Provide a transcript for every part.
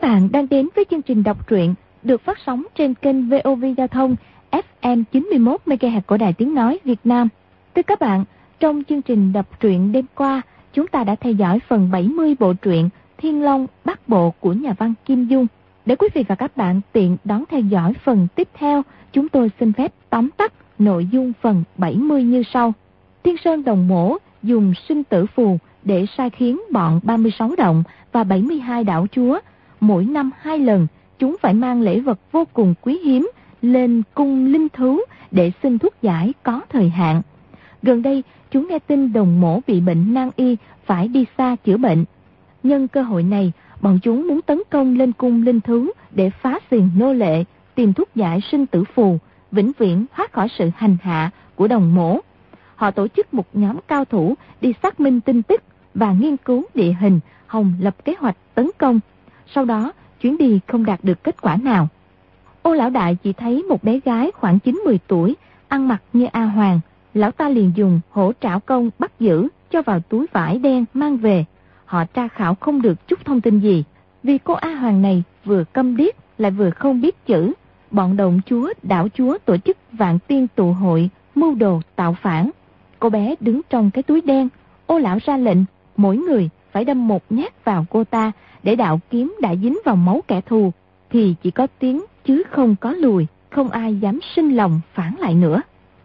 bạn đang đến với chương trình đọc truyện được phát sóng trên kênh VOV Giao thông FM 91 MHz của Đài Tiếng nói Việt Nam. Thưa các bạn, trong chương trình đọc truyện đêm qua, chúng ta đã theo dõi phần 70 bộ truyện Thiên Long Bát Bộ của nhà văn Kim Dung. Để quý vị và các bạn tiện đón theo dõi phần tiếp theo, chúng tôi xin phép tóm tắt nội dung phần 70 như sau. Thiên Sơn Đồng Mổ dùng sinh tử phù để sai khiến bọn 36 động và 72 đảo chúa. Mỗi năm 2 lần, chúng phải mang lễ vật vô cùng quý hiếm lên cung linh thú để xin thuốc giải có thời hạn. Gần đây, chúng nghe tin Đồng Mổ bị bệnh nan y phải đi xa chữa bệnh. Nhân cơ hội này, bọn chúng muốn tấn công lên cung linh thú để phá xiềng nô lệ, tìm thuốc giải sinh tử phù, vĩnh viễn thoát khỏi sự hành hạ của Đồng Mổ. Họ tổ chức một nhóm cao thủ đi xác minh tin tức và nghiên cứu địa hình, hòng lập kế hoạch tấn công. Sau đó, chuyến đi không đạt được kết quả nào. Ô lão đại chỉ thấy một bé gái khoảng 9-10 tuổi, ăn mặc như A Hoàng. Lão ta liền dùng hổ trảo công bắt giữ, cho vào túi vải đen mang về. Họ tra khảo không được chút thông tin gì, vì cô A Hoàng này vừa câm điếc lại vừa không biết chữ. Bọn động chúa, đảo chúa tổ chức vạn tiên tụ hội, mưu đồ tạo phản. Cô bé đứng trong cái túi đen. Ô lão ra lệnh, mỗi người phải đâm một nhát vào cô ta, để đạo kiếm đã dính vào máu kẻ thù thì chỉ có tiếng chứ không có lùi, không ai dám sinh lòng phản lại nữa.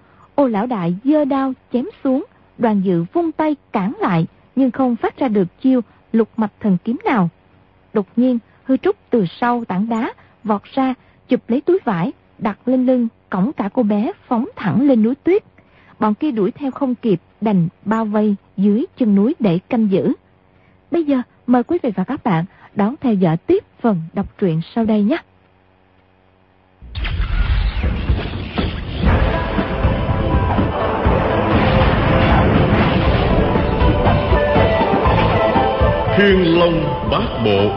Ô lão đại giơ đao chém xuống, Đoàn Dự vung tay cản lại, nhưng không phát ra được chiêu lục mạch thần kiếm nào. Đột nhiên, Hư Trúc từ sau tảng đá vọt ra, chụp lấy túi vải, đặt lên lưng, cõng cả cô bé phóng thẳng lên núi tuyết. Bọn kia đuổi theo không kịp, đành bao vây dưới chân núi để canh giữ. Bây giờ mời quý vị và các bạn đón theo dõi tiếp phần đọc truyện sau đây nhé. Thiên Long Bát Bộ.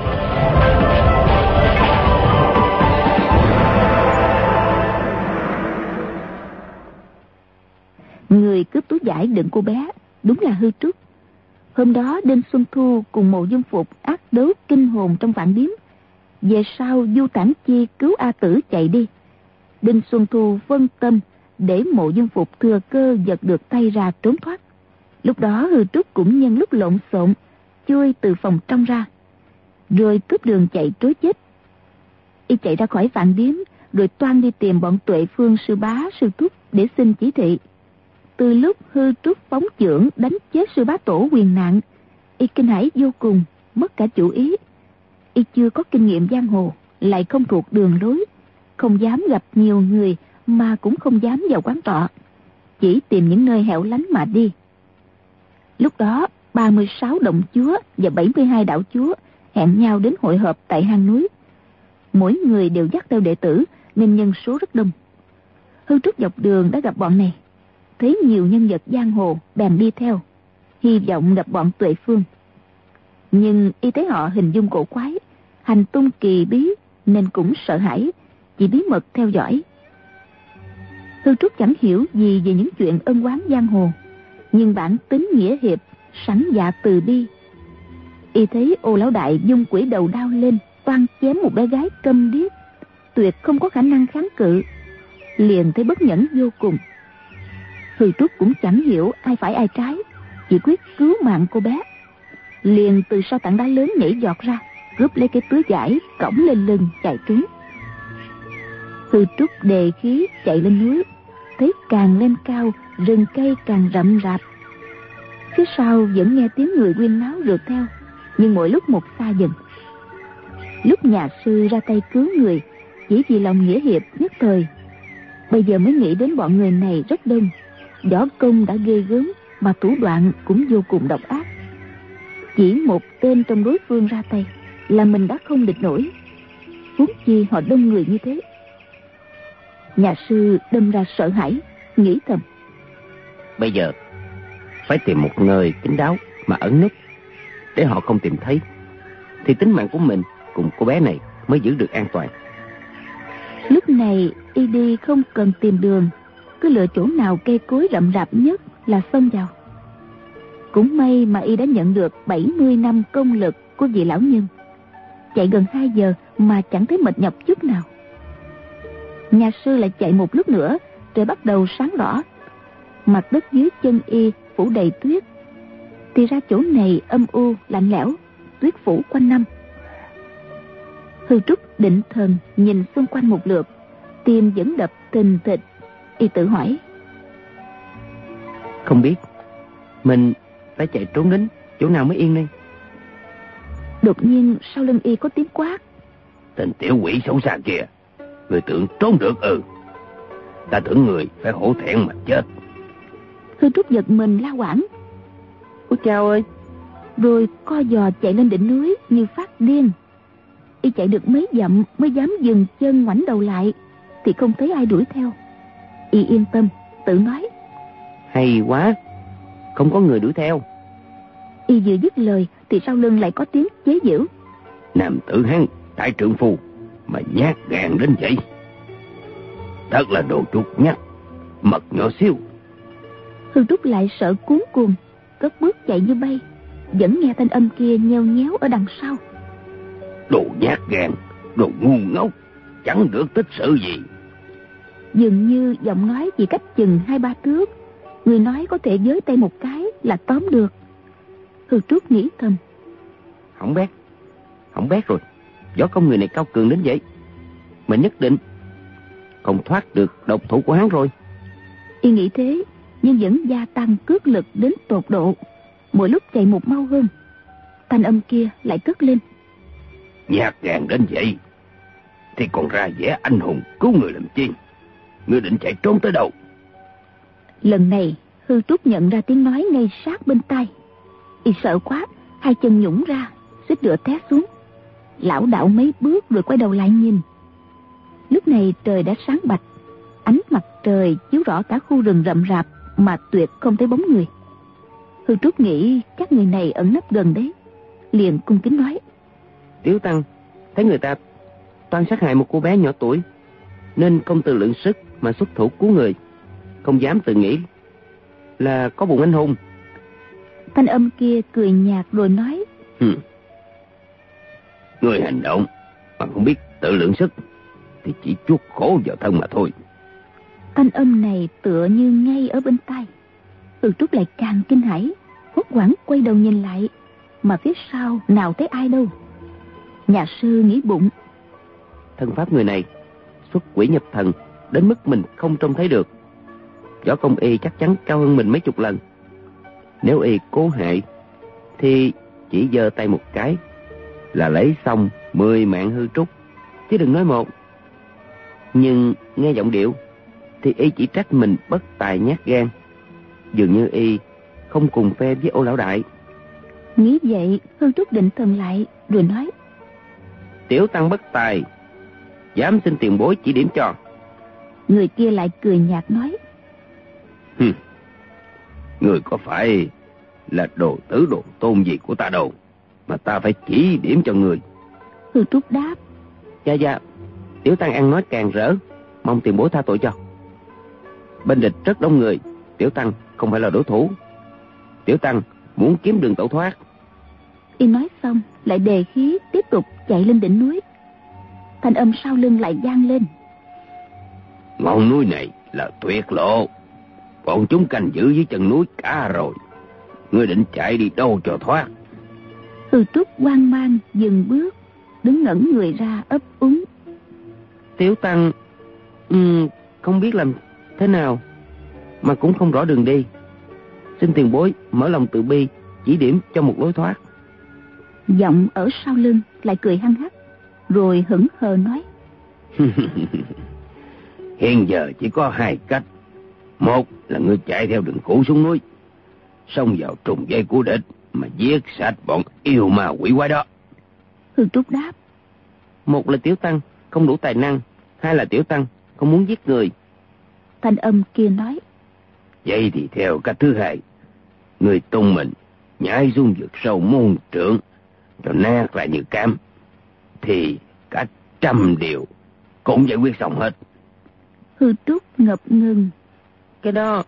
Người cướp túi vải đựng cô bé đúng là Hư Trúc. Hôm đó đêm Xuân Thu cùng Mộ Dung Phục ác đấu kinh hồn trong vạn điếm. Về sau Du Tản Chi cứu A Tử chạy đi. Đêm Xuân Thu phân tâm để Mộ Dung Phục thừa cơ giật được tay ra trốn thoát. Lúc đó Hư Trúc cũng nhân lúc lộn xộn chui từ phòng trong ra, rồi cướp đường chạy trối chết. Y chạy ra khỏi vạn điếm, rồi toan đi tìm bọn Tuệ Phương sư bá sư thúc để xin chỉ thị. Từ lúc Hư Trúc phóng chưởng đánh chết sư bá tổ Quyền Nạn, y kinh hãi vô cùng, mất cả chủ ý. Y chưa có kinh nghiệm giang hồ, lại không thuộc đường lối, không dám gặp nhiều người, mà cũng không dám vào quán trọ, chỉ tìm những nơi hẻo lánh mà đi. Lúc đó 36 động chúa và 72 đảo chúa hẹn nhau đến hội họp tại hang núi. Mỗi người đều dắt theo đệ tử, nên nhân số rất đông. Hư Trúc dọc đường đã gặp bọn này, thấy nhiều nhân vật giang hồ bèn đi theo, hy vọng gặp bọn Tuệ Phương. Nhưng y thấy họ hình dung cổ quái, hành tung kỳ bí, nên cũng sợ hãi, chỉ bí mật theo dõi. Hư Trúc chẳng hiểu gì về những chuyện ân oán giang hồ, nhưng bản tính nghĩa hiệp, sẵn dạ từ bi. Y thấy Ô lão đại dung quỷ đầu đao lên, toan chém một bé gái câm điếc, tuyệt không có khả năng kháng cự, liền thấy bất nhẫn vô cùng. Hư Trúc cũng chẳng hiểu ai phải ai trái, chỉ quyết cứu mạng cô bé, liền từ sau tảng đá lớn nhảy giọt ra, cướp lấy cái túi vải, cõng lên lưng chạy trốn. Hư Trúc đề khí chạy lên núi, thấy càng lên cao, rừng cây càng rậm rạp. Phía sau vẫn nghe tiếng người huyên náo rượt theo, nhưng mỗi lúc một xa dần. Lúc nhà sư ra tay cứu người chỉ vì lòng nghĩa hiệp nhất thời, bây giờ mới nghĩ đến bọn người này rất đông, võ công đã ghê gớm, mà thủ đoạn cũng vô cùng độc ác. Chỉ một tên trong đối phương ra tay là mình đã không địch nổi, huống chi họ đông người như thế. Nhà sư đâm ra sợ hãi, nghĩ thầm: bây giờ phải tìm một nơi kín đáo mà ẩn núp, để họ không tìm thấy, thì tính mạng của mình cùng cô bé này mới giữ được an toàn. Lúc này y đi không cần tìm đường, cứ lựa chỗ nào cây cối rậm rạp nhất là xông vào. Cũng may mà y đã nhận được 70 năm công lực của vị lão nhân. chạy gần 2 giờ mà chẳng thấy mệt nhọc chút nào. Nhà sư lại chạy một lúc nữa, trời bắt đầu sáng rõ. Mặt đất dưới chân y phủ đầy tuyết. Thì ra chỗ này âm u lạnh lẽo, tuyết phủ quanh năm. Hư Trúc định thần nhìn xung quanh một lượt, tim vẫn đập thình thịch. Y tự hỏi, không biết mình phải chạy trốn đến chỗ nào mới yên đây. Đột nhiên sau lưng y có tiếng quát. Tên tiểu quỷ xấu xa kìa, người tưởng trốn được ta tưởng người phải hổ thẹn mà chết. Hư Trúc giật mình la quảng. Ôi chao ơi! Rồi co giò chạy lên đỉnh núi như phát điên. Y chạy được mấy dặm mới dám dừng chân ngoảnh đầu lại, thì không thấy ai đuổi theo. Y yên tâm tự nói, hay quá, không có người đuổi theo. Y vừa dứt lời thì sau lưng lại có tiếng chế giễu. Nam tử Hán đại trượng phu mà nhát gan đến vậy, thật là đồ chuột nhắt, mật nhỏ xíu. Hư Trúc lại sợ cuống cuồng, cất bước chạy như bay, vẫn nghe thanh âm kia nheo nhéo ở đằng sau. Đồ nhát gan, đồ ngu ngốc, chẳng được tích sự gì. Dường như giọng nói chỉ cách chừng 2-3 thước, người nói có thể giới tay một cái là tóm được. Hư Trúc nghĩ thầm, Hỏng bét rồi, võ công người này cao cường đến vậy, mà nhất định không thoát được độc thủ của hắn rồi. Y nghĩ thế, nhưng vẫn gia tăng cước lực đến tột độ, mỗi lúc chạy một mau hơn. Thanh âm kia lại cất lên, nhát gan đến vậy thì còn ra vẻ anh hùng cứu người làm chi? Ngươi định chạy trốn tới đâu? Lần này Hư Trúc nhận ra tiếng nói ngay sát bên tai. Y sợ quá, hai chân nhũn ra, suýt nữa té xuống, lảo đảo mấy bước rồi quay đầu lại nhìn. Lúc này trời đã sáng bạch, ánh mặt trời chiếu rõ cả khu rừng rậm rạp mà tuyệt không thấy bóng người. Hư Trúc nghĩ chắc người này ẩn nấp gần đấy, liền cung kính nói, Tiểu tăng thấy người ta toan sát hại một cô bé nhỏ tuổi, nên không tự lượng sức mà xuất thủ cứu người, không dám tự nghĩ là có bụng anh hùng. Thanh âm kia cười nhạt rồi nói, Người hành động mà không biết tự lượng sức thì chỉ chuốc khổ vào thân mà thôi. Thanh âm này tựa như ngay ở bên tai. Hư Trúc lại càng kinh hãi, hốt hoảng quay đầu nhìn lại, mà phía sau nào thấy ai đâu. Nhà sư nghĩ bụng, Thân pháp người này xuất quỷ nhập thần đến mức mình không trông thấy được. Võ công y chắc chắn cao hơn mình mấy chục lần. Nếu y cố hại thì chỉ giơ tay một cái là lấy xong 10 mạng Hư Trúc, chứ đừng nói một. Nhưng nghe giọng điệu thì y chỉ trách mình bất tài nhát gan, dường như y không cùng phe với Ô lão đại. nghĩ vậy Hư Trúc định thần lại rồi nói, Tiểu tăng bất tài, dám xin tiền bối chỉ điểm cho. Người kia lại cười nhạt nói, Người có phải là đồ tử đồ tôn gì của ta đâu mà ta phải chỉ điểm cho người? Hư Trúc đáp, Dạ, tiểu tăng ăn nói càng rỡ, mong tiền bối tha tội cho. Bên địch rất đông người, tiểu tăng không phải là đối thủ. Tiểu tăng muốn kiếm đường tẩu thoát. Y nói xong lại đề khí tiếp tục chạy lên đỉnh núi. Thanh âm sau lưng lại vang lên, Ngọn núi này là tuyệt lộ, bọn chúng canh giữ dưới chân núi cả rồi. Ngươi định chạy đi đâu cho thoát? Hư Trúc hoang mang dừng bước, đứng ngẩn người ra ấp úng, Tiểu tăng không biết làm thế nào, mà cũng không rõ đường đi. Xin tiền bối mở lòng từ bi chỉ điểm cho một lối thoát. Giọng ở sau lưng lại cười hăng hắc, rồi hững hờ nói, Hiện giờ chỉ có 2 cách. Một là ngươi chạy theo đường cũ xuống núi, xông vào trùng dây của địch mà giết sạch bọn yêu ma quỷ quái đó. Hư Trúc đáp, Một là tiểu tăng không đủ tài năng, hai là tiểu tăng không muốn giết người. thanh âm kia nói, Vậy thì theo cách thứ hai, người tung mình nhảy xuống vực sâu muôn trượng cho nát lại như cam, thì cả 100 điều cũng giải quyết xong hết. Hư Trúc ngập ngừng. Cái đó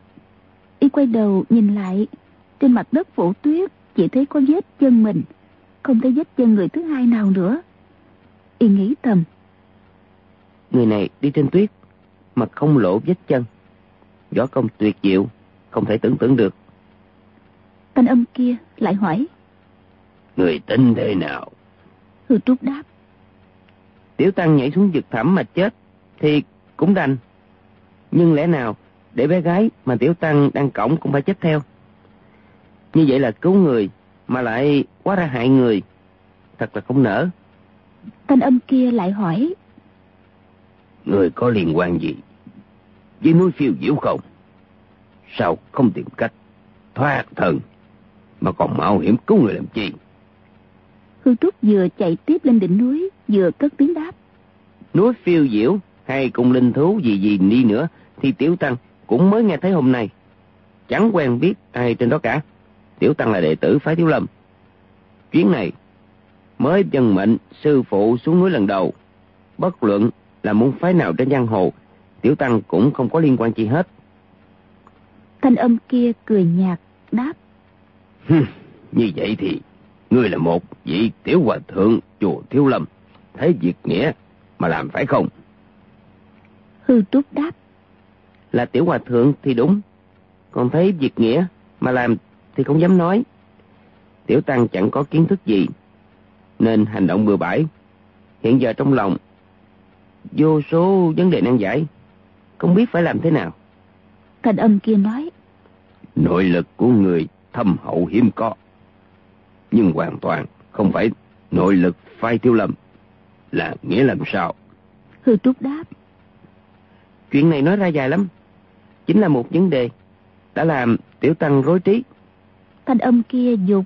Y quay đầu nhìn lại, trên mặt đất phủ tuyết chỉ thấy có vết chân mình, không thấy vết chân người thứ hai nào nữa. Y nghĩ thầm, người này đi trên tuyết mà không lộ vết chân, võ công tuyệt diệu, không thể tưởng tượng được. Thanh âm kia lại hỏi, người tính thế nào? Hư Trúc đáp, Tiểu tăng nhảy xuống vực thẳm mà chết thì cũng đành, nhưng lẽ nào để bé gái mà tiểu tăng đang cõng cũng phải chết theo? Như vậy là cứu người mà lại quá ra hại người, thật là không nỡ. Thanh âm kia lại hỏi, người có liên quan gì với núi Phiêu Diễu không? Sao không tìm cách thoát thân mà còn mạo hiểm cứu người làm chi? Hư Trúc vừa chạy tiếp lên đỉnh núi, vừa cất tiếng đáp, Núi Phiêu Diễu hay cùng linh thú gì đi nữa thì tiểu tăng cũng mới nghe thấy hôm nay, chẳng quen biết ai trên đó cả. Tiểu tăng là đệ tử phái Thiếu Lâm, chuyến này mới dân mệnh sư phụ xuống núi lần đầu. Bất luận là môn phái nào trên giang hồ, tiểu tăng cũng không có liên quan chi hết. thanh âm kia cười nhạt đáp, Như vậy thì ngươi là một vị tiểu hòa thượng chùa Thiếu Lâm, thấy việc nghĩa mà làm phải không? Hư Trúc đáp, Là tiểu hòa thượng thì đúng, còn thấy việc nghĩa mà làm thì không dám nói. Tiểu tăng chẳng có kiến thức gì nên hành động bừa bãi. Hiện giờ trong lòng vô số vấn đề nan giải, không biết phải làm thế nào. thanh âm kia nói, Nội lực của người thâm hậu hiếm có, nhưng hoàn toàn không phải nội lực phái Thiếu Lâm. Là nghĩa làm sao? Hư Trúc đáp, Chuyện này nói ra dài lắm, chính là một vấn đề đã làm tiểu tăng rối trí. thanh âm kia dục,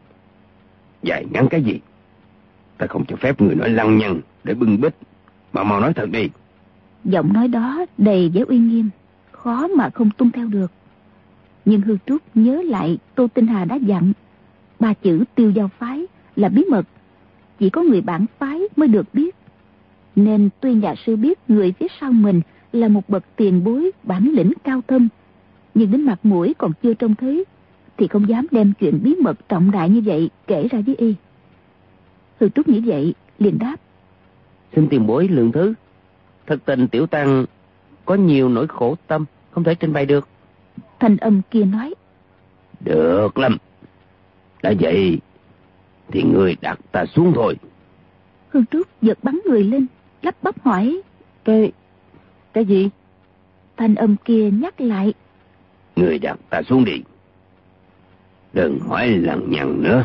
Dài ngắn cái gì? Ta không cho phép người nói lăng nhăng để bưng bít, mà mau nói thật đi. giọng nói đó đầy vẻ uy nghiêm, khó mà không tuân theo được. Nhưng Hư Trúc nhớ lại Tô Tinh Hà đã dặn, 3 chữ Tiêu Giao phái là bí mật, chỉ có người bản phái mới được biết. Nên tuy nhà sư biết người phía sau mình là một bậc tiền bối bản lĩnh cao thâm, nhưng đến mặt mũi còn chưa trông thấy thì không dám đem chuyện bí mật trọng đại như vậy kể ra với y. Hư Trúc nghĩ vậy liền đáp, Xin tiền bối lượng thứ. Thật tình tiểu tăng có nhiều nỗi khổ tâm không thể trình bày được. thanh âm kia nói, Được lắm, đã vậy thì người đặt ta xuống thôi. Hư Trúc giật bắn người lên, lắp bắp hỏi, Cái gì? thanh âm kia nhắc lại, Người đặt ta xuống đi, đừng hỏi lằng nhằng nữa.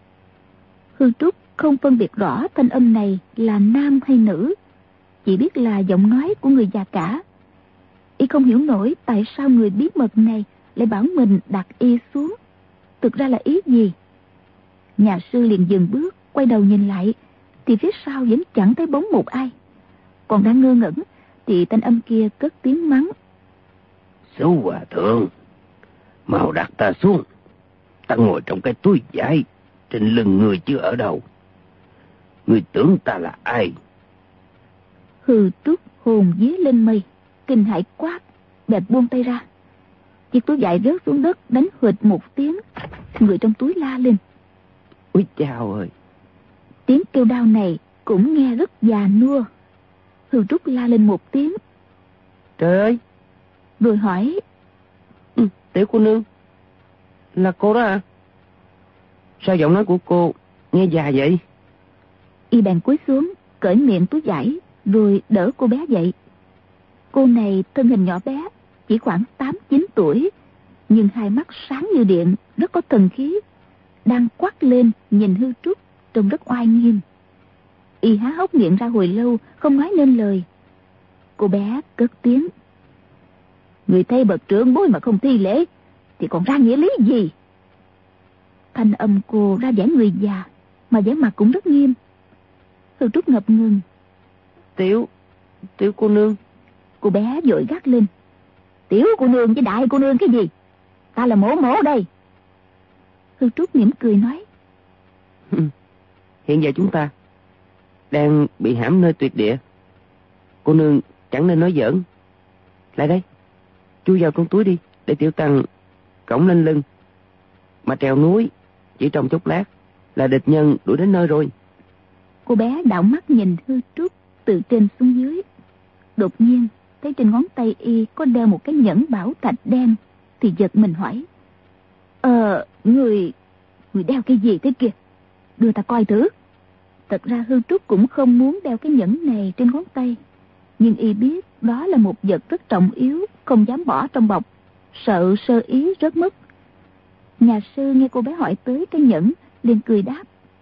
Hư Trúc không phân biệt rõ thanh âm này là nam hay nữ, chỉ biết là giọng nói của người già cả. Y không hiểu nổi tại sao người bí mật này lại bảo mình đặt y xuống, thực ra là ý gì. Nhà sư liền dừng bước, quay đầu nhìn lại thì phía sau vẫn chẳng thấy bóng một ai. Còn đang ngơ ngẩn thì thanh âm kia cất tiếng mắng, Xấu hòa thượng, mau đặt ta xuống. Ta ngồi trong cái túi vải trên lưng người chứ ở đâu. Người tưởng ta là ai? Hư Trúc hồn vía lên mây, kinh hãi quát, bèn buông tay ra. Chiếc túi vải rớt xuống đất đánh huỵch một tiếng, người trong túi la lên. Úi chao ơi! Tiếng kêu đau này cũng nghe rất già nua. Hư Trúc la lên một tiếng, Trời ơi! rồi hỏi, Tiểu cô nương, là cô đó à? Sao giọng nói của cô nghe già vậy? Y bèn cúi xuống cởi miệng túi vải rồi đỡ cô bé dậy. Cô này thân hình nhỏ bé, chỉ khoảng 8-9 tuổi, nhưng hai mắt sáng như điện, rất có thần khí, đang quát lên nhìn Hư Trúc trông rất oai nghiêm. Y há hốc miệng ra hồi lâu không nói nên lời. Cô bé cất tiếng, người thay bậc trưởng bối mà không thi lễ thì còn ra nghĩa lý gì? Thanh âm cô ra vẻ người già mà vẻ mặt cũng rất nghiêm. Hư Trúc ngập ngừng. Tiểu cô nương. Cô bé vội gắt lên, tiểu cô nương với đại cô nương cái gì? Ta là mổ đây. Hư Trúc mỉm cười nói, Hiện giờ chúng ta đang bị hãm nơi tuyệt địa, cô nương chẳng nên nói giỡn. Lại đây, chui vào trong túi đi, để tiểu tăng cõng lên lưng mà trèo núi chỉ trong chốc lát. là địch nhân đuổi đến nơi rồi. Cô bé đảo mắt nhìn Hư Trúc từ trên xuống dưới. Đột nhiên thấy trên ngón tay y có đeo một cái nhẫn bảo thạch đen, thì giật mình hỏi: Người đeo cái gì thế kia? Đưa ta coi thử. Thật ra Hư Trúc cũng không muốn đeo cái nhẫn này trên ngón tay, nhưng y biết đó là một vật rất trọng yếu, không dám bỏ trong bọc, sợ sơ ý rớt mất. Nhà sư nghe cô bé hỏi tới cái nhẫn, liền cười đáp: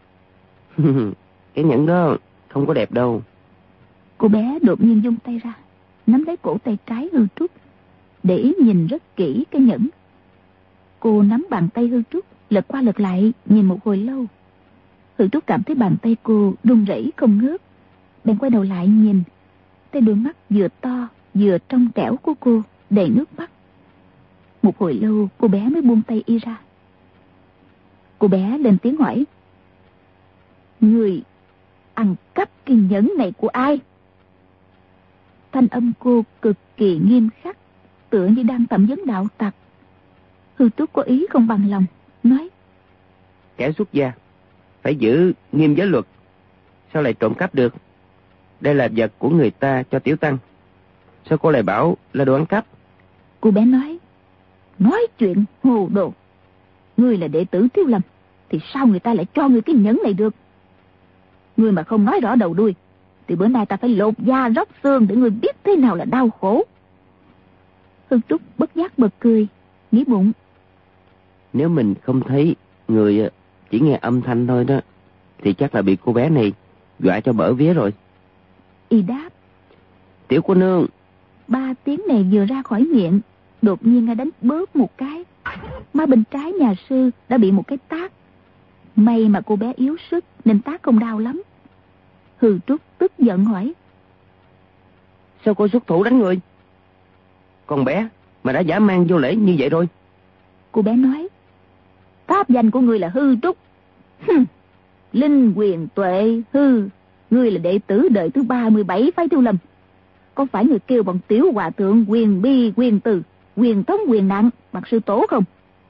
Cái nhẫn đó không có đẹp đâu. Cô bé đột nhiên vung tay ra, nắm lấy cổ tay trái Hư Trúc, để ý nhìn rất kỹ cái nhẫn. Cô nắm bàn tay Hư Trúc, lật qua lật lại nhìn một hồi lâu. Hư Trúc cảm thấy bàn tay cô run rẩy không ngớt, bèn quay đầu lại nhìn, thấy đôi mắt vừa to vừa trong trẻo của cô đầy nước mắt. Một hồi lâu cô bé mới buông tay y ra. Cô bé lên tiếng hỏi: Người ăn cắp cái nhẫn này của ai? Thanh âm cô cực kỳ nghiêm khắc, tựa như đang thẩm vấn đạo tặc. Hư Trúc có ý không bằng lòng, nói: Kẻ xuất gia phải giữ nghiêm giới luật, sao lại trộm cắp được? Đây là vật của người ta cho tiểu tăng, sao cô lại bảo là đồ ăn cắp? Cô bé nói chuyện hồ đồ. Ngươi là đệ tử Thiếu Lâm, thì sao người ta lại cho ngươi cái nhẫn này được? Ngươi mà không nói rõ đầu đuôi, thì bữa nay ta phải lột da róc xương để ngươi biết thế nào là đau khổ. Hương Trúc bất giác bật cười, nghĩ bụng: Nếu mình không thấy người, chỉ nghe âm thanh thôi đó, thì chắc là bị cô bé này dọa cho bở vía rồi. Y đáp: Tiểu cô nương. 3 tiếng này vừa ra khỏi miệng, đột nhiên nghe đánh bóp một cái, má bên trái nhà sư đã bị một cái tát. May mà cô bé yếu sức nên tát không đau lắm. Hư Trúc tức giận hỏi: Sao cô xuất thủ đánh người? Con bé mà đã dã man vô lễ như vậy rồi. Cô bé nói: Pháp danh của ngươi là Hư Trúc. Linh quyền tuệ hư, ngươi là đệ tử đời thứ 37 phái Thiếu Lâm. Có phải người kêu bằng tiểu hòa thượng quyền bi quyền từ, quyền thống quyền nặng bằng sư tổ không?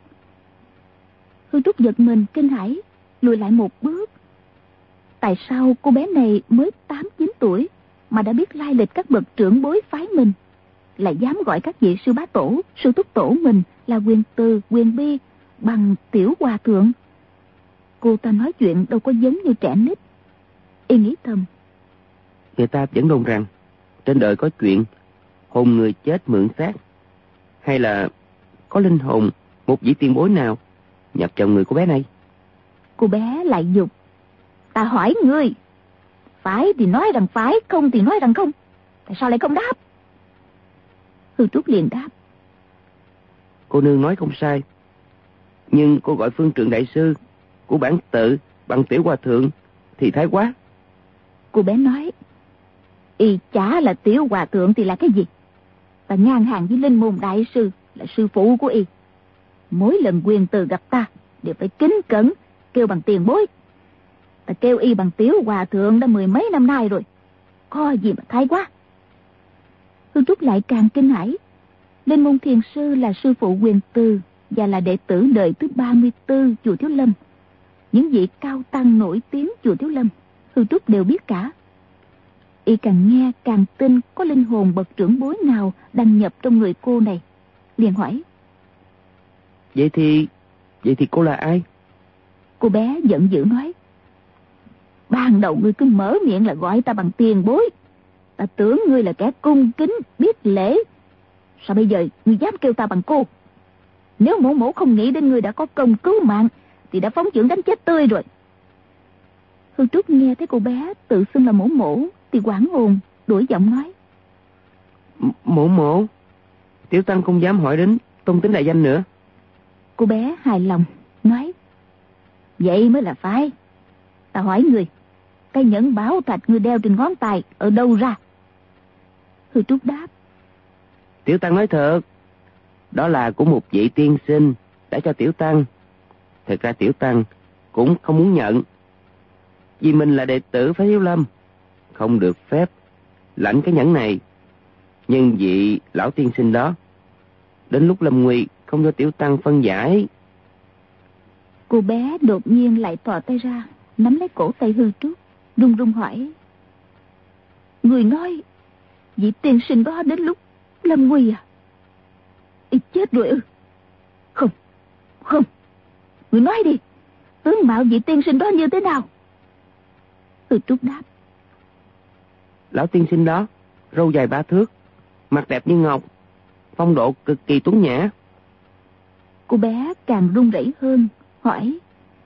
Hư Trúc giật mình kinh hãi, lùi lại một bước. Tại sao cô bé này mới 8-9 tuổi mà đã biết lai lịch các bậc trưởng bối phái mình, lại dám gọi các vị sư bá tổ, sư thúc tổ mình là quyền từ, quyền bi bằng tiểu hòa thượng? Cô ta nói chuyện đâu có giống như trẻ nít. Y nghĩ thầm: Người ta vẫn đồn rằng trên đời có chuyện hồn người chết mượn xác, hay là có linh hồn một vị tiền bối nào nhập vào người của bé này. Cô bé lại dục: Ta hỏi ngươi, phải thì nói rằng phải, không thì nói rằng không. Tại sao lại không đáp? Hư Trúc liền đáp: Cô nương nói không sai, nhưng cô gọi phương trượng đại sư của bản tự bằng tiểu hòa thượng thì thái quá. Cô bé nói: Y chả là tiểu hòa thượng thì là cái gì? Ta ngang hàng với Linh Môn đại sư, là sư phụ của y. Mỗi lần quyền từ gặp ta đều phải kính cẩn kêu bằng tiền bối. Ta kêu y bằng tiểu hòa thượng đã 10 mấy năm nay rồi, có gì mà thái quá. Hư Trúc lại càng kinh hãi. Linh Môn thiền sư là sư phụ quyền từ và là đệ tử đời thứ 34 chùa Thiếu Lâm. Những vị cao tăng nổi tiếng chùa Thiếu Lâm Hư Trúc đều biết cả. Y càng nghe càng tin có linh hồn bậc trưởng bối nào đang nhập trong người cô này, liền hỏi: Vậy thì cô là ai? Cô bé giận dữ nói: Ban đầu ngươi cứ mở miệng là gọi ta bằng tiền bối, ta tưởng ngươi là kẻ cung kính biết lễ. Sao bây giờ ngươi dám kêu ta bằng cô? Nếu mổ không nghĩ đến ngươi đã có công cứu mạng thì đã phóng chưởng đánh chết tươi rồi. Hương Trúc nghe thấy cô bé tự xưng là mổ thì hoảng hồn, đổi giọng nói: Mổ, tiểu tăng không dám hỏi đến tôn tính đại danh nữa. Cô bé hài lòng nói: Vậy mới là phải. Ta hỏi ngươi, cái nhẫn bảo thạch ngươi đeo trên ngón tay ở đâu ra? Hư Trúc đáp: Tiểu tăng nói thật, đó là của một vị tiên sinh đã cho tiểu tăng. Thật ra tiểu tăng cũng không muốn nhận, vì mình là đệ tử phái Thiếu Lâm, không được phép lãnh cái nhẫn này. Nhưng vị lão tiên sinh đó đến lúc lâm nguy không cho tiểu tăng phân giải. Cô bé đột nhiên lại thò tay ra, nắm lấy cổ tay Hư Trúc, run run hỏi: người nói vị tiên sinh đó đến lúc lâm nguy à? Y chết rồi ư? Không, không, người nói đi, tướng mạo vị tiên sinh đó như thế nào? Hư Trúc đáp: Lão tiên sinh đó râu dài 3 thước, mặt đẹp như ngọc, phong độ cực kỳ tuấn nhã. Cô bé càng run rẩy hơn, hỏi: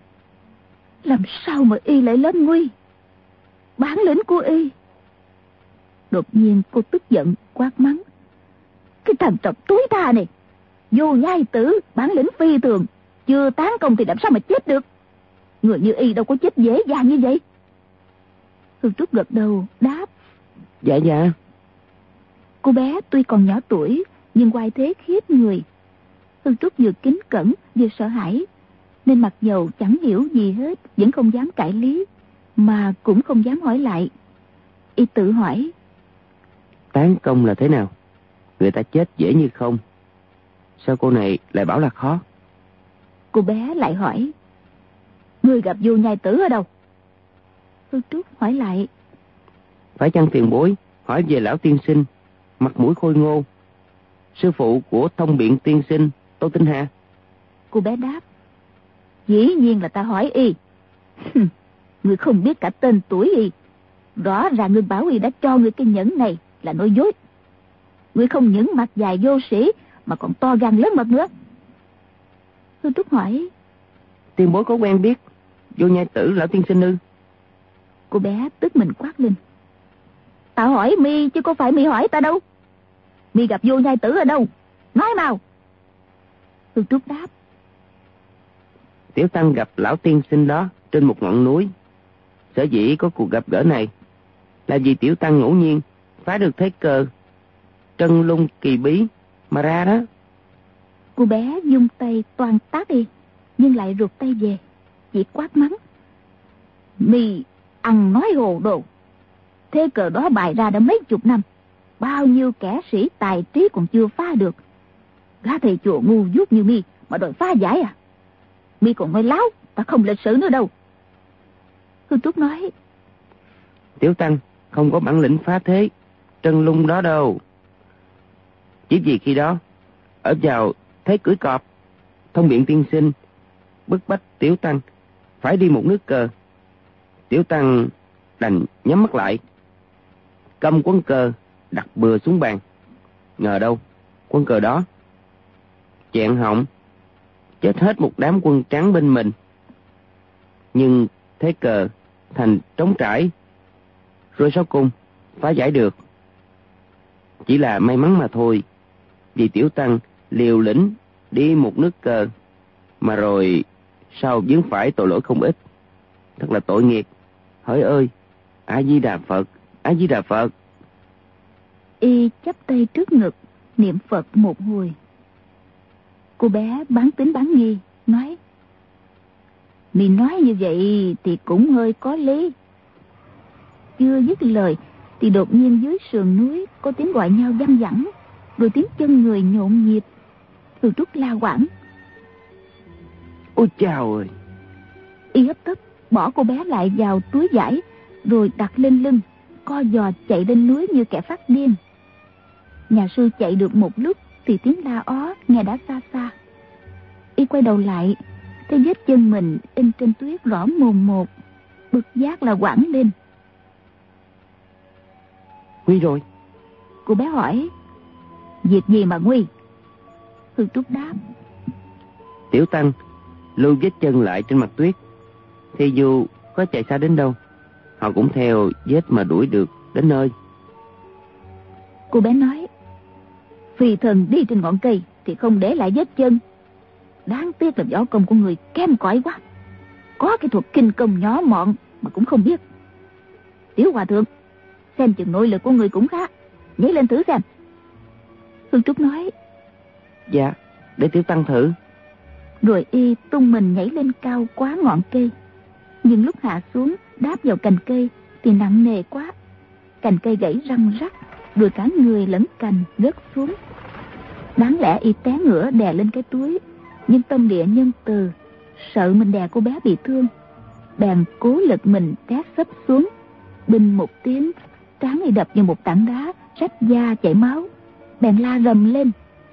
làm sao mà y lại lâm nguy? Bản lĩnh của y. Đột nhiên cô tức giận quát mắng: cái thằng trọc túi ta này, vô nhai tử, bản lĩnh phi thường, chưa tán công thì làm sao mà chết được? Người như y đâu có chết dễ dàng như vậy. Hương Trúc gật đầu đáp: Dạ dạ. Cô bé tuy còn nhỏ tuổi nhưng oai thế khiếp người. Hương Trúc vừa kính cẩn vừa sợ hãi, nên mặc dầu chẳng hiểu gì hết vẫn không dám cãi lý, mà cũng không dám hỏi lại. Y tự hỏi: Tán công là thế nào? Người ta chết dễ như không, sao cô này lại bảo là khó? Cô bé lại hỏi: người gặp Vô Nhai Tử ở đâu? Hương Trúc hỏi lại: Phải chăng tiền bối hỏi về lão tiên sinh mặt mũi khôi ngô, sư phụ của thông biện tiên sinh Tô Tinh Hà? Cô bé đáp: dĩ nhiên là ta hỏi y. Người không biết cả tên tuổi y, rõ ràng người bảo y đã cho người cái nhẫn này là nói dối. Người không những mặt dài vô sĩ mà còn to gan lớn mật nữa. Hương Trúc hỏi: Tiền bối có quen biết Vô Nhai Tử lão tiên sinh ư? Cô bé tức mình quát lên: ta hỏi mi chứ có phải mi hỏi ta đâu. Mi gặp Vô Nhai Tử ở đâu? Nói mau. Hương Trúc đáp: Tiểu tăng gặp lão tiên sinh đó trên một ngọn núi. Sở dĩ có cuộc gặp gỡ này là vì tiểu tăng ngẫu nhiên phá được thế cờ trân lung kỳ bí mà ra đó. Cô bé dung tay toàn tát đi, nhưng lại rụt tay về, chỉ quát mắng: mi ăn nói hồ đồ. Thế cờ đó bày ra đã mấy chục năm, bao nhiêu kẻ sĩ tài trí còn chưa phá được. Gã thầy chùa ngu dốt như mi mà đòi phá giải à? Mi còn nói láo, ta không lịch sự nữa đâu. Hương Trúc nói: Tiểu tăng không có bản lĩnh phá thế trân lung đó đâu. Chỉ vì khi đó ở vào thế cưỡi cọp, thông biện tiên sinh bức bách tiểu tăng phải đi một nước cờ. Tiểu tăng đành nhắm mắt lại, cầm quân cờ đặt bừa xuống bàn. Ngờ đâu quân cờ đó chẹn họng, chết hết một đám quân trắng bên mình. Nhưng thế cờ thành trống trải, rồi sau cùng phá giải được. Chỉ là may mắn mà thôi, vì tiểu tăng liều lĩnh đi một nước cờ, mà rồi sau vướng phải tội lỗi không ít. Thật là tội nghiệp. Hỡi ơi, A Di Đà Phật, A Di Đà Phật. Y chắp tay trước ngực niệm Phật một hồi. Cô bé bán tín bán nghi nói: mi nói như vậy thì cũng hơi có lý. Chưa dứt lời thì đột nhiên dưới sườn núi có tiếng gọi nhau văng vẳng, rồi tiếng chân người nhộn nhịp. Hương Trúc la hoảng: Ôi chào ơi! Y hấp tấp bỏ cô bé lại vào túi vải, rồi đặt lên lưng, co giò chạy lên núi như kẻ phát điên. Nhà sư chạy được một lúc thì tiếng la ó nghe đã xa xa. Y quay đầu lại, thấy vết chân mình in trên tuyết rõ mồn một, bực giác là hoảng lên. Nguy rồi. Cô bé hỏi: việc gì mà nguy? Hương Trúc đáp: Tiểu tăng lưu vết chân lại trên mặt tuyết, thì dù có chạy xa đến đâu, họ cũng theo vết mà đuổi được đến nơi. Cô bé nói: phi thần đi trên ngọn cây thì không để lại vết chân. Đáng tiếc là võ công của người kém cỏi quá, có cái thuật kinh công nhỏ mọn mà cũng không biết. Tiểu hòa thượng, xem chừng nội lực của người cũng khá, nhảy lên thử xem. Hương Trúc nói: Dạ, để tiểu tăng thử. Rồi y tung mình nhảy lên cao quá ngọn cây, nhưng lúc hạ xuống đáp vào cành cây thì nặng nề quá, cành cây gãy răng rắc, rồi cả người lẫn cành rớt xuống. Đáng lẽ y té ngửa đè lên cái túi, nhưng tâm địa nhân từ, sợ mình đè cô bé bị thương, bèn cố lật mình té sấp xuống. Binh một tiếng, trán y đập như một tảng đá, rách da chảy máu. Bèn la rầm lên: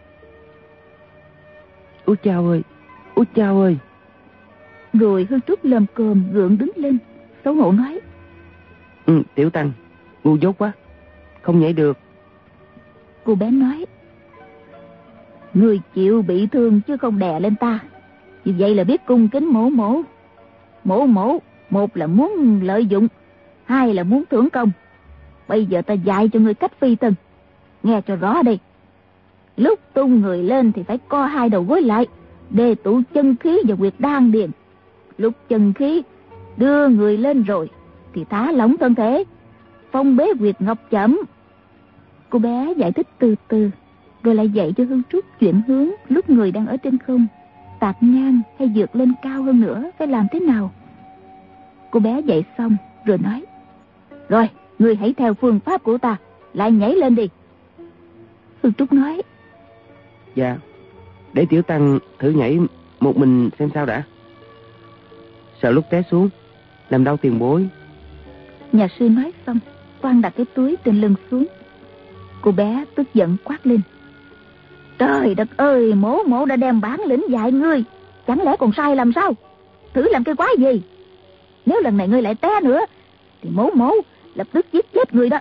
Út Chao ơi, Út Chao ơi. Rồi Hương Trúc lồm cồm gượng đứng lên, xấu hổ nói: Tiểu Tăng, ngu dốt quá, không nhảy được. Cô bé nói: Người chịu bị thương chứ không đè lên ta, như vậy là biết cung kính mổ mổ. Mổ mổ, một là muốn lợi dụng, hai là muốn thưởng công. Bây giờ ta dạy cho người cách phi thân, nghe cho rõ đây. Lúc tung người lên thì phải co hai đầu gối lại, để tụ chân khí và huyệt đan điền. Lúc chân khí đưa người lên rồi thì thả lỏng thân thể, phong bế huyệt ngọc chẩm. Cô bé giải thích từ từ, rồi lại dạy cho Hương Trúc chuyển hướng lúc người đang ở trên không, tạt ngang hay vượt lên cao hơn nữa phải làm thế nào. Cô bé dạy xong rồi nói: Rồi, người hãy theo phương pháp của ta, lại nhảy lên đi. Hương Trúc nói: Dạ, để Tiểu Tăng thử nhảy một mình xem sao đã. Sợ lúc té xuống làm đau tiền bối. Nhà sư nói xong, toan đặt cái túi trên lưng xuống. Cô bé tức giận quát lên: Trời đất ơi, mổ đã đem bản lĩnh dạy ngươi, chẳng lẽ còn sai làm sao? Thử làm cái quái gì? Nếu lần này ngươi lại té nữa thì mổ lập tức giết chết người đó.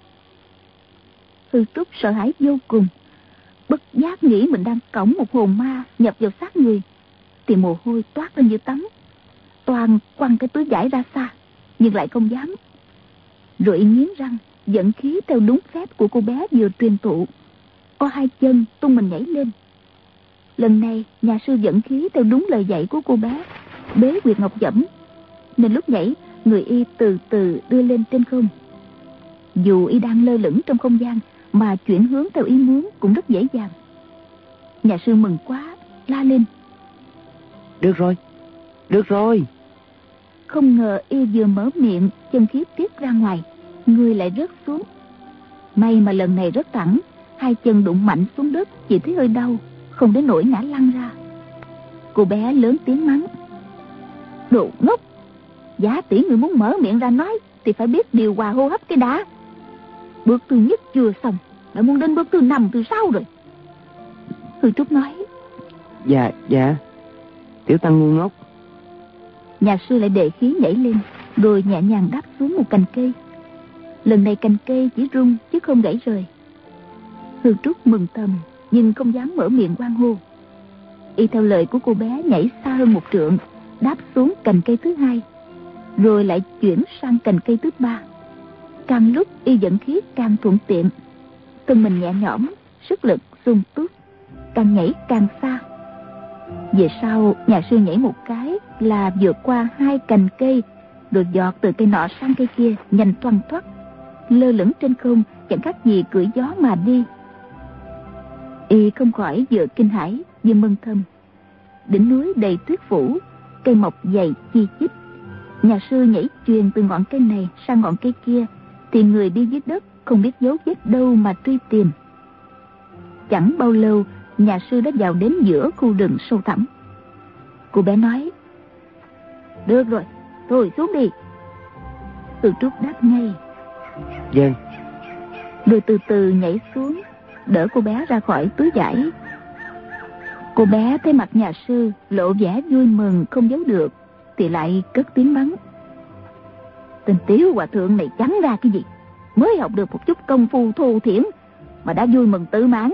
Hư Trúc sợ hãi vô cùng, bất giác nghĩ mình đang cõng một hồn ma nhập vào xác người, thì mồ hôi toát lên như tắm. Toàn quăng cái túi vải ra xa, nhưng lại không dám. Rồi nghiến răng dẫn khí theo đúng phép của cô bé vừa truyền thụ, co hai chân tung mình nhảy lên. Lần này nhà sư dẫn khí theo đúng lời dạy của cô bé, bế huyệt ngọc dẫm, nên lúc nhảy người y từ từ đưa lên trên không. Dù y đang lơ lửng trong không gian mà chuyển hướng theo ý muốn cũng rất dễ dàng. Nhà sư mừng quá, la lên: Được rồi, được rồi. Không ngờ y vừa mở miệng, chân khí tiết ra ngoài, người lại rớt xuống. May mà lần này rất thẳng, hai chân đụng mạnh xuống đất, chỉ thấy hơi đau, không đến nỗi ngã lăn ra. Cô bé lớn tiếng mắng: Đồ ngốc! Giả tỷ người muốn mở miệng ra nói thì phải biết điều hòa hô hấp cái đã. Bước thứ nhất chưa xong, đã muốn đến bước thứ 5, thứ 6 rồi. Hư Trúc nói: Dạ, Tiểu Tăng ngu ngốc. Nhà sư lại đề khí nhảy lên, rồi nhẹ nhàng đáp xuống một cành cây. Lần này cành cây chỉ rung chứ không gãy rời. Hư Trúc mừng thầm, nhưng không dám mở miệng hoan hô. Y theo lời của cô bé nhảy xa hơn 1 trượng, đáp xuống cành cây thứ 2, rồi lại chuyển sang cành cây thứ 3. Càng lúc y dẫn khí càng thuận tiện, thân mình nhẹ nhõm, sức lực sung túc, càng nhảy càng xa. Về sau nhà sư nhảy một cái là vượt qua 2 cành cây, rồi giọt từ cây nọ sang cây kia nhanh thoăn thoắt, lơ lửng trên không, chẳng khác gì cưỡi gió mà đi. Y không khỏi vừa kinh hãi vừa mừng thầm. Đỉnh núi đầy tuyết phủ, cây mọc dày chi chít. Nhà sư nhảy chuyền từ ngọn cây này sang ngọn cây kia, thì người đi dưới đất không biết dấu vết đâu mà truy tìm. Chẳng bao lâu, nhà sư đã vào đến giữa khu rừng sâu thẳm. Cô bé nói: Được rồi, thôi xuống đi. Từ Trúc đáp ngay: Vâng. Rồi từ từ nhảy xuống, đỡ cô bé ra khỏi túi vải. Cô bé thấy mặt nhà sư lộ vẻ vui mừng không giấu được, thì lại cất tiếng mắng: Tên Tiếu hòa thượng này chẳng ra cái gì, mới học được một chút công phu thô thiển mà đã vui mừng tự mãn.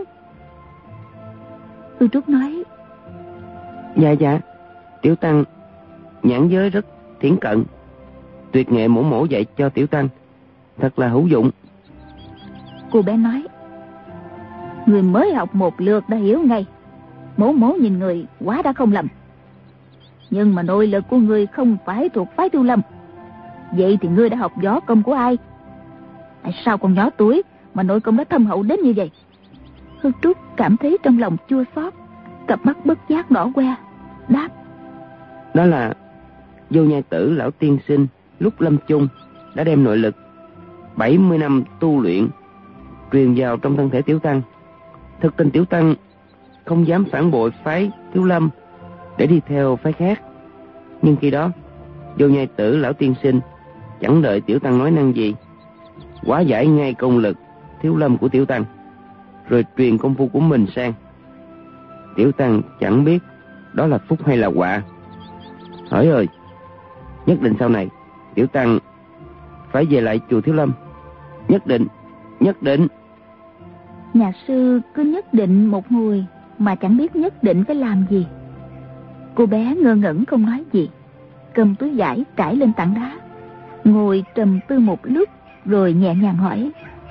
Hư Trúc nói: Dạ, Tiểu Tăng nhãn giới rất thiển cận, tuyệt nghệ mổ dạy cho Tiểu Tăng thật là hữu dụng. Cô bé nói: Người mới học một lượt đã hiểu ngay, mổ nhìn người quá đã không lầm. Nhưng mà nội lực của người không phải thuộc phái Tiêu Lâm. Vậy thì ngươi đã học võ công của ai? Sao còn nhỏ tuổi mà nội công đã thâm hậu đến như vậy? Hương Trúc cảm thấy trong lòng chua xót, cặp mắt bất giác đỏ que, đáp: Đó là Vô Nhai Tử lão tiên sinh lúc lâm chung đã đem nội lực 70 năm tu luyện truyền vào trong thân thể Tiểu Tăng. Thực tình Tiểu Tăng không dám phản bội phái Thiếu Lâm để đi theo phái khác. Nhưng khi đó, Vô Nhai Tử lão tiên sinh chẳng đợi tiểu tăng nói năng gì, hóa giải ngay công lực thiếu lâm của tiểu tăng, rồi truyền công phu của mình sang. Tiểu tăng chẳng biết đó là phúc hay là họa. Hỡi ơi, nhất định sau này tiểu tăng phải về lại chùa Thiếu Lâm. Nhất định, nhất định. Nhà sư cứ nhất định một hồi mà chẳng biết nhất định phải làm gì. Cô bé ngơ ngẩn không nói gì, cầm túi vải trải lên tảng đá, ngồi trầm tư một lúc rồi nhẹ nhàng hỏi: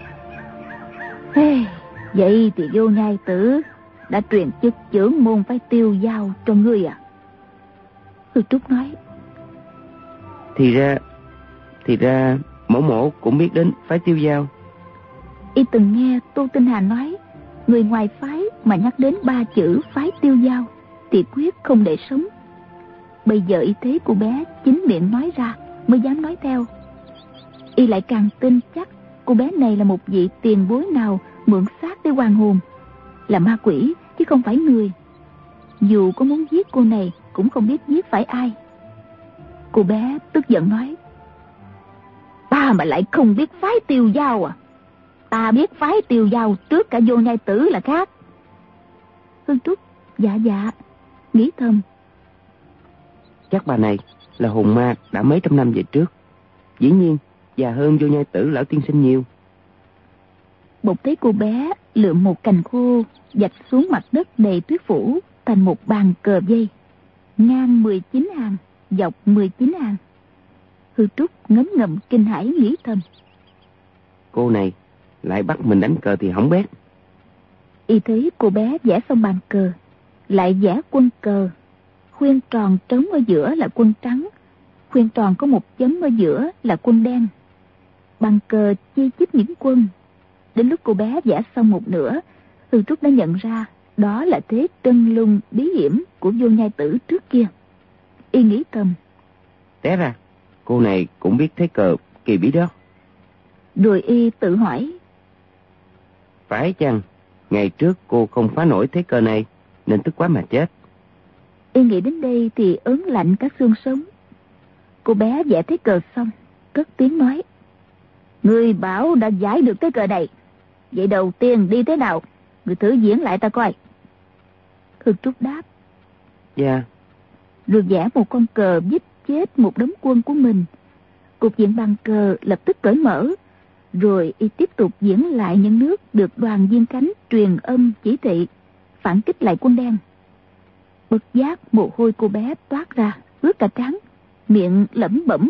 vậy thì Vô Nhai Tử đã truyền chức trưởng môn phái Tiêu Giao cho ngươi à? Hư Trúc nói: Thì ra mẫu mổ cũng biết đến phái Tiêu Giao. Y từng nghe Tô Tinh Hà nói, người ngoài phái mà nhắc đến 3 chữ phái Tiêu Giao thì quyết không để sống. Bây giờ y thấy cô bé chính miệng nói ra mới dám nói theo. Y lại càng tin chắc cô bé này là một vị tiền bối nào mượn xác để hoàn hồn, là ma quỷ chứ không phải người. Dù có muốn giết cô này cũng không biết giết phải ai. Cô bé tức giận nói: ta mà lại không biết phái Tiêu Giao à? Ta biết phái Tiêu Giao trước cả Vô Nhai Tử là khác. Hương Trúc dạ, nghĩ thầm: chắc bà này là hồn ma đã mấy trăm năm về trước, dĩ nhiên già hơn Vô Nhai Tử lão tiên sinh nhiều. Bỗng thấy cô bé lượm một cành khô vạch xuống mặt đất đầy tuyết phủ thành một bàn cờ dây, ngang 19 hàng, dọc 19 hàng. Hư Trúc ngấm ngầm kinh hãi nghĩ thầm: cô này lại bắt mình đánh cờ thì hỏng bét. Y thấy cô bé vẽ xong bàn cờ, lại vẽ quân cờ. Khuyên tròn trống ở giữa là quân trắng, khuyên tròn có một chấm ở giữa là quân đen. Bàn cờ chi chít những quân. Đến lúc cô bé vẽ xong một nửa, Hư Trúc đã nhận ra đó là thế trân lung bí hiểm của Vô Nhai Tử trước kia. Y nghĩ thầm: té ra cô này cũng biết thế cờ kỳ bí đó. Rồi y tự hỏi: phải chăng ngày trước cô không phá nổi thế cờ này nên tức quá mà chết? Y nghĩ đến đây thì ớn lạnh các xương sống. Cô bé vẽ thế cờ xong, cất tiếng nói: người bảo đã giải được thế cờ này, vậy đầu tiên đi thế nào? Người thử diễn lại ta coi. Hư Trúc đáp: dạ. Rồi vẽ một con cờ giết chết một đống quân của mình. Cục diện bàn cờ lập tức cởi mở. Rồi y tiếp tục diễn lại những nước được đoàn Viên Cánh truyền âm chỉ thị, phản kích lại quân đen. Bất giác mồ hôi cô bé toát ra ướt cả trán, miệng lẩm bẩm: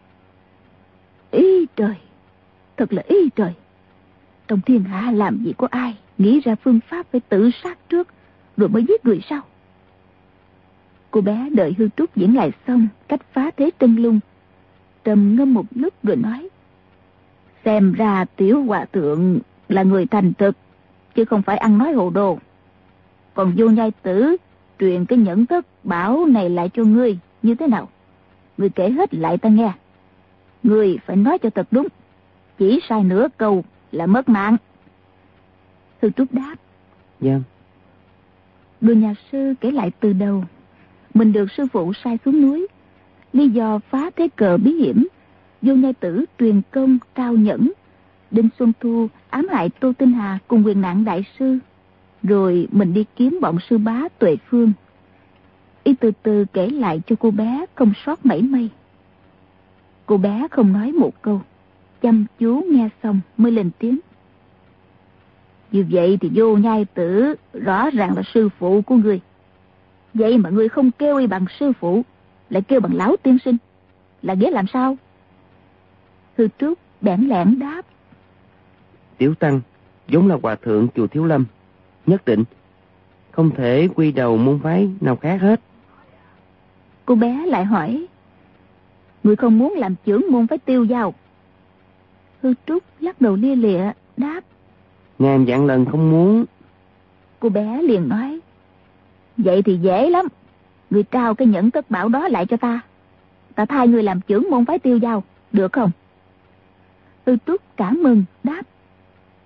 ý trời, thật là ý trời. Trong thiên hạ làm gì có ai nghĩ ra phương pháp phải tự sát trước rồi mới giết người sao? Cô bé đợi Hư Trúc diễn lại xong cách phá thế trân lung, trầm ngâm một lúc rồi nói: xem ra tiểu hòa thượng là người thành thực, chứ không phải ăn nói hồ đồ. Còn Vô Nhai Tử truyền cái nhẫn thức bảo này lại cho ngươi như thế nào? Ngươi kể hết lại ta nghe. Ngươi phải nói cho thật đúng, chỉ sai nửa câu là mất mạng. Hư Trúc đáp: Vâng. Rồi nhà sư kể lại từ đầu. Mình được sư phụ sai xuống núi, lý do phá thế cờ bí hiểm, Vô Nhai Tử truyền công trao nhẫn, Đinh Xuân Thu ám hại Tô Tinh Hà cùng Quyền Nạn đại sư, rồi mình đi kiếm bọn sư bá Tuệ Phương. Y từ từ kể lại cho cô bé không sót mảy may. Cô bé không nói một câu, chăm chú nghe xong mới lên tiếng: như vậy thì Vô Nhai Tử rõ ràng là sư phụ của ngươi. Vậy mà ngươi không kêu y bằng sư phụ, lại kêu bằng lão tiên sinh, là nghĩa làm sao? Hư Trúc bẽn lẽn đáp: Tiểu tăng vốn là hòa thượng chùa Thiếu Lâm, nhất định không thể quy đầu môn phái nào khác hết. Cô bé lại hỏi: ngươi không muốn làm trưởng môn phái Tiêu Giao? Hư Trúc lắc đầu lia lịa đáp: ngàn vạn lần không muốn. Cô bé liền nói: vậy thì dễ lắm, ngươi trao cái nhẫn cất bảo đó lại cho ta, ta thay ngươi làm trưởng môn phái Tiêu Giao, được không? Hư Trúc cảm mừng đáp: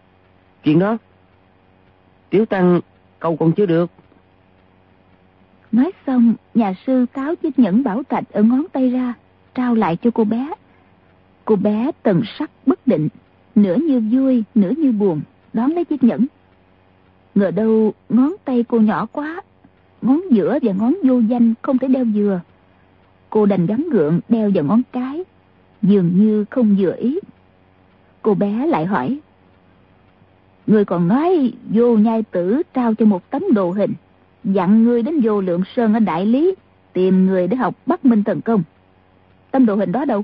chuyện đó tiểu tăng câu còn chưa được. Nói xong, nhà sư tháo chiếc nhẫn bảo thạch ở ngón tay ra, trao lại cho cô bé. Cô bé thần sắc bất định, nửa như vui, nửa như buồn, đón lấy chiếc nhẫn. Ngờ đâu ngón tay cô nhỏ quá, ngón giữa và ngón vô danh không thể đeo vừa. Cô đành gắng gượng đeo vào ngón cái, dường như không vừa ý. Cô bé lại hỏi: người còn nói Vô Nhai Tử trao cho một tấm đồ hình, dặn ngươi đến Vô Lượng Sơn ở Đại Lý tìm người để học Bắc Minh thần công. Tấm đồ hình đó đâu?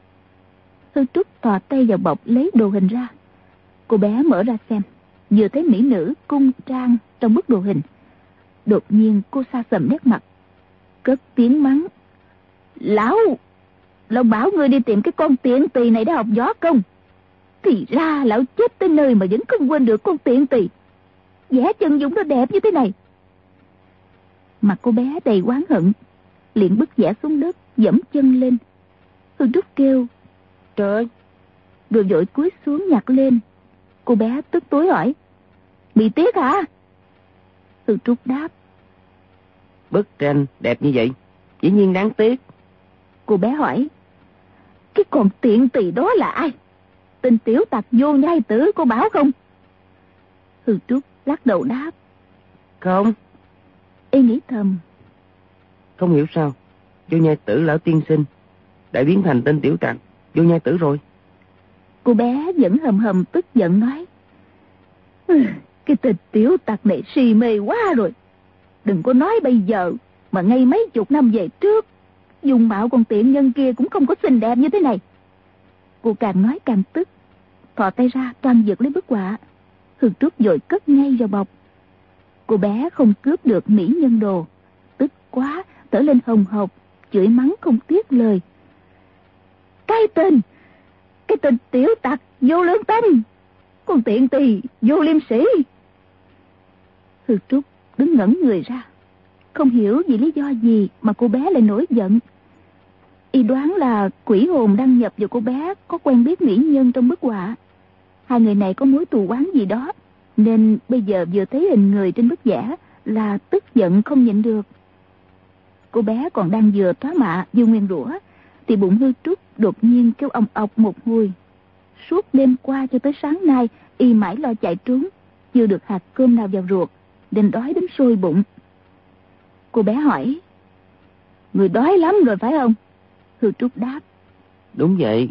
Hư Trúc thò tay vào bọc lấy đồ hình ra. Cô bé mở ra xem, vừa thấy mỹ nữ cung trang trong bức đồ hình. Đột nhiên cô sa sầm nét mặt, cất tiếng mắng: Lão bảo ngươi đi tìm cái con tiện tỳ này để học võ công, thì ra lão chết tới nơi mà vẫn không quên được con tiện tỳ. Vẽ chân dung nó đẹp như thế này. Mặt cô bé đầy oán hận, liền bức vẽ xuống đất, giẫm chân lên. Hương Trúc kêu: trời ơi! Rồi vội cúi xuống nhặt lên. Cô bé tức tối hỏi: bị tiếc hả? Hương Trúc đáp: bức tranh đẹp như vậy, dĩ nhiên đáng tiếc. Cô bé hỏi: cái con tiện tỳ đó là ai? Tên tiểu tặc Vô Nhai Tử cô bảo không? Hương Trúc lắc đầu đáp: không. Y nghĩ thầm: không hiểu sao Vô Nhai Tử lão tiên sinh đã biến thành tên tiểu tặc Vô Nhai Tử rồi. Cô bé vẫn hầm hầm tức giận nói: cái tên tiểu tặc này si mê quá rồi. Đừng có nói bây giờ, mà ngay mấy chục năm về trước, dung mạo con tiện nhân kia cũng không có xinh đẹp như thế này. Cô càng nói càng tức, thò tay ra toan giật lấy bức họa. Hương Trúc vội cất ngay vào bọc. Cô bé không cướp được mỹ nhân đồ, tức quá trở lên hồng hộc, chửi mắng không tiếc lời: cái tên tiểu tặc vô lương tâm, con tiện tỳ vô liêm sĩ. Hương Trúc đứng ngẩn người ra, không hiểu vì lý do gì mà cô bé lại nổi giận. Y đoán là quỷ hồn đăng nhập vào cô bé có quen biết mỹ nhân trong bức họa. Hai người này có mối thù oán gì đó, nên bây giờ vừa thấy hình người trên bức vẽ là tức giận không nhịn được. Cô bé còn đang vừa thoá mạ vô nguyên rủa, thì bụng Hư Trúc đột nhiên kêu ong ọc một hồi. Suốt đêm qua cho tới sáng nay, y mãi lo chạy trốn, chưa được hạt cơm nào vào ruột, nên đói đến sôi bụng. Cô bé hỏi: người đói lắm rồi phải không? Hư Trúc đáp: đúng vậy.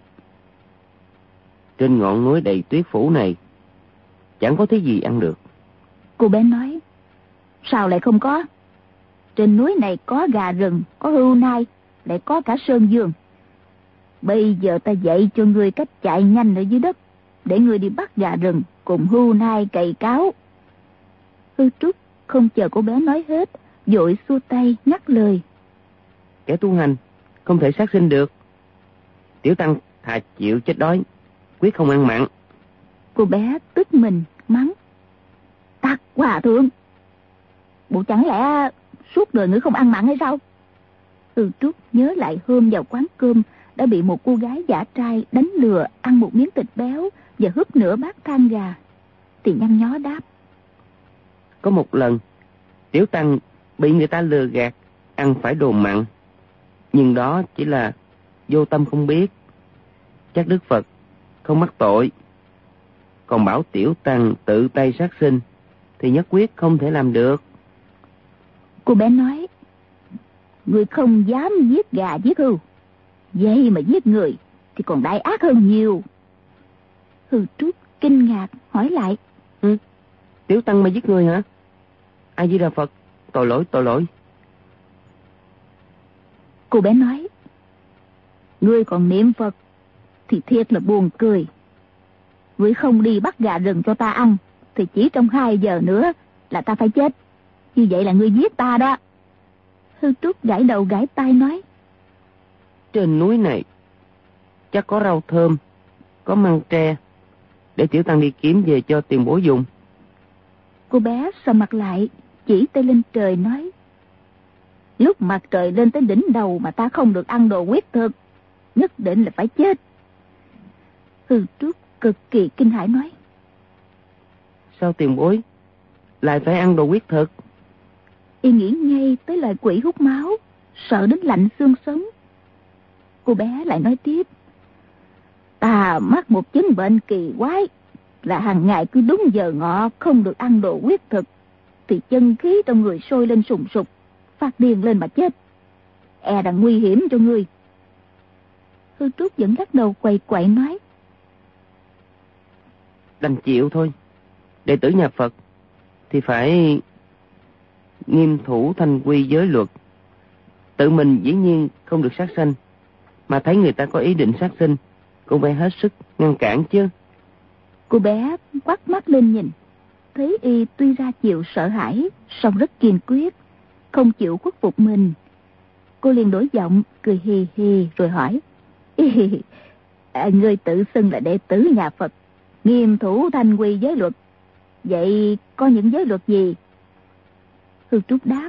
Trên ngọn núi đầy tuyết phủ này chẳng có thứ gì ăn được. Cô bé nói: sao lại không có? Trên núi này có gà rừng, có hươu nai, lại có cả sơn dương. Bây giờ ta dạy cho ngươi cách chạy nhanh ở dưới đất, để ngươi đi bắt gà rừng cùng hươu nai cày cáo. Hư Trúc không chờ cô bé nói hết, vội xua tay ngắt lời: kẻ tu hành không thể sát sinh được. Tiểu tăng thà chịu chết đói, quyết không ăn mặn. Cô bé tức mình mắng: tặc hòa thượng, bộ chẳng lẽ suốt đời ngươi không ăn mặn hay sao? Hư Trúc nhớ lại hôm vào quán cơm đã bị một cô gái giả trai đánh lừa ăn một miếng thịt béo và húp nửa bát than gà, thì nhăn nhó đáp: có một lần tiểu tăng bị người ta lừa gạt ăn phải đồ mặn, nhưng đó chỉ là vô tâm không biết, chắc Đức Phật không mắc tội. Còn bảo tiểu tăng tự tay sát sinh thì nhất quyết không thể làm được. Cô bé nói: người không dám giết gà giết hươu, vậy mà giết người thì còn đại ác hơn nhiều. Hư Trúc kinh ngạc hỏi lại: tiểu tăng mà giết người hả? A Di Đà Phật, tội lỗi, tội lỗi. Cô bé nói: ngươi còn niệm Phật thì thiệt là buồn cười. Ngươi không đi bắt gà rừng cho ta ăn thì chỉ trong 2 giờ nữa là ta phải chết. Như vậy là ngươi giết ta đó. Hư Trúc gãi đầu gãi tai nói: trên núi này chắc có rau thơm, có măng tre, để tiểu tăng đi kiếm về cho tiền bối dùng. Cô bé sầm mặt lại, chỉ tay lên trời nói: lúc mặt trời lên tới đỉnh đầu mà ta không được ăn đồ huyết thực, nhất định là phải chết. Hư Trúc cực kỳ kinh hãi nói: sao tiền bối lại phải ăn đồ huyết thực? Y nghĩ ngay tới lời quỷ hút máu, sợ đến lạnh xương sống. Cô bé lại nói tiếp: ta mắc một chứng bệnh kỳ quái, là hàng ngày cứ đúng giờ ngọ không được ăn đồ huyết thực, thì chân khí trong người sôi lên sùng sục, phát điên lên mà chết. E đang nguy hiểm cho ngươi. Hư Trúc vẫn lắc đầu quậy quậy nói: đành chịu thôi. Đệ tử nhà Phật thì phải nghiêm thủ thanh quy giới luật. Tự mình dĩ nhiên không được sát sanh, mà thấy người ta có ý định sát sinh cũng phải hết sức ngăn cản chứ. Cô bé quắt mắt lên nhìn, thấy y tuy ra chịu sợ hãi, song rất kiên quyết, không chịu khuất phục mình. Cô liền đổi giọng cười hì hì rồi hỏi: ngươi tự xưng là đệ tử nhà Phật, nghiêm thủ thanh quy giới luật, vậy có những giới luật gì? Hư Trúc đáp: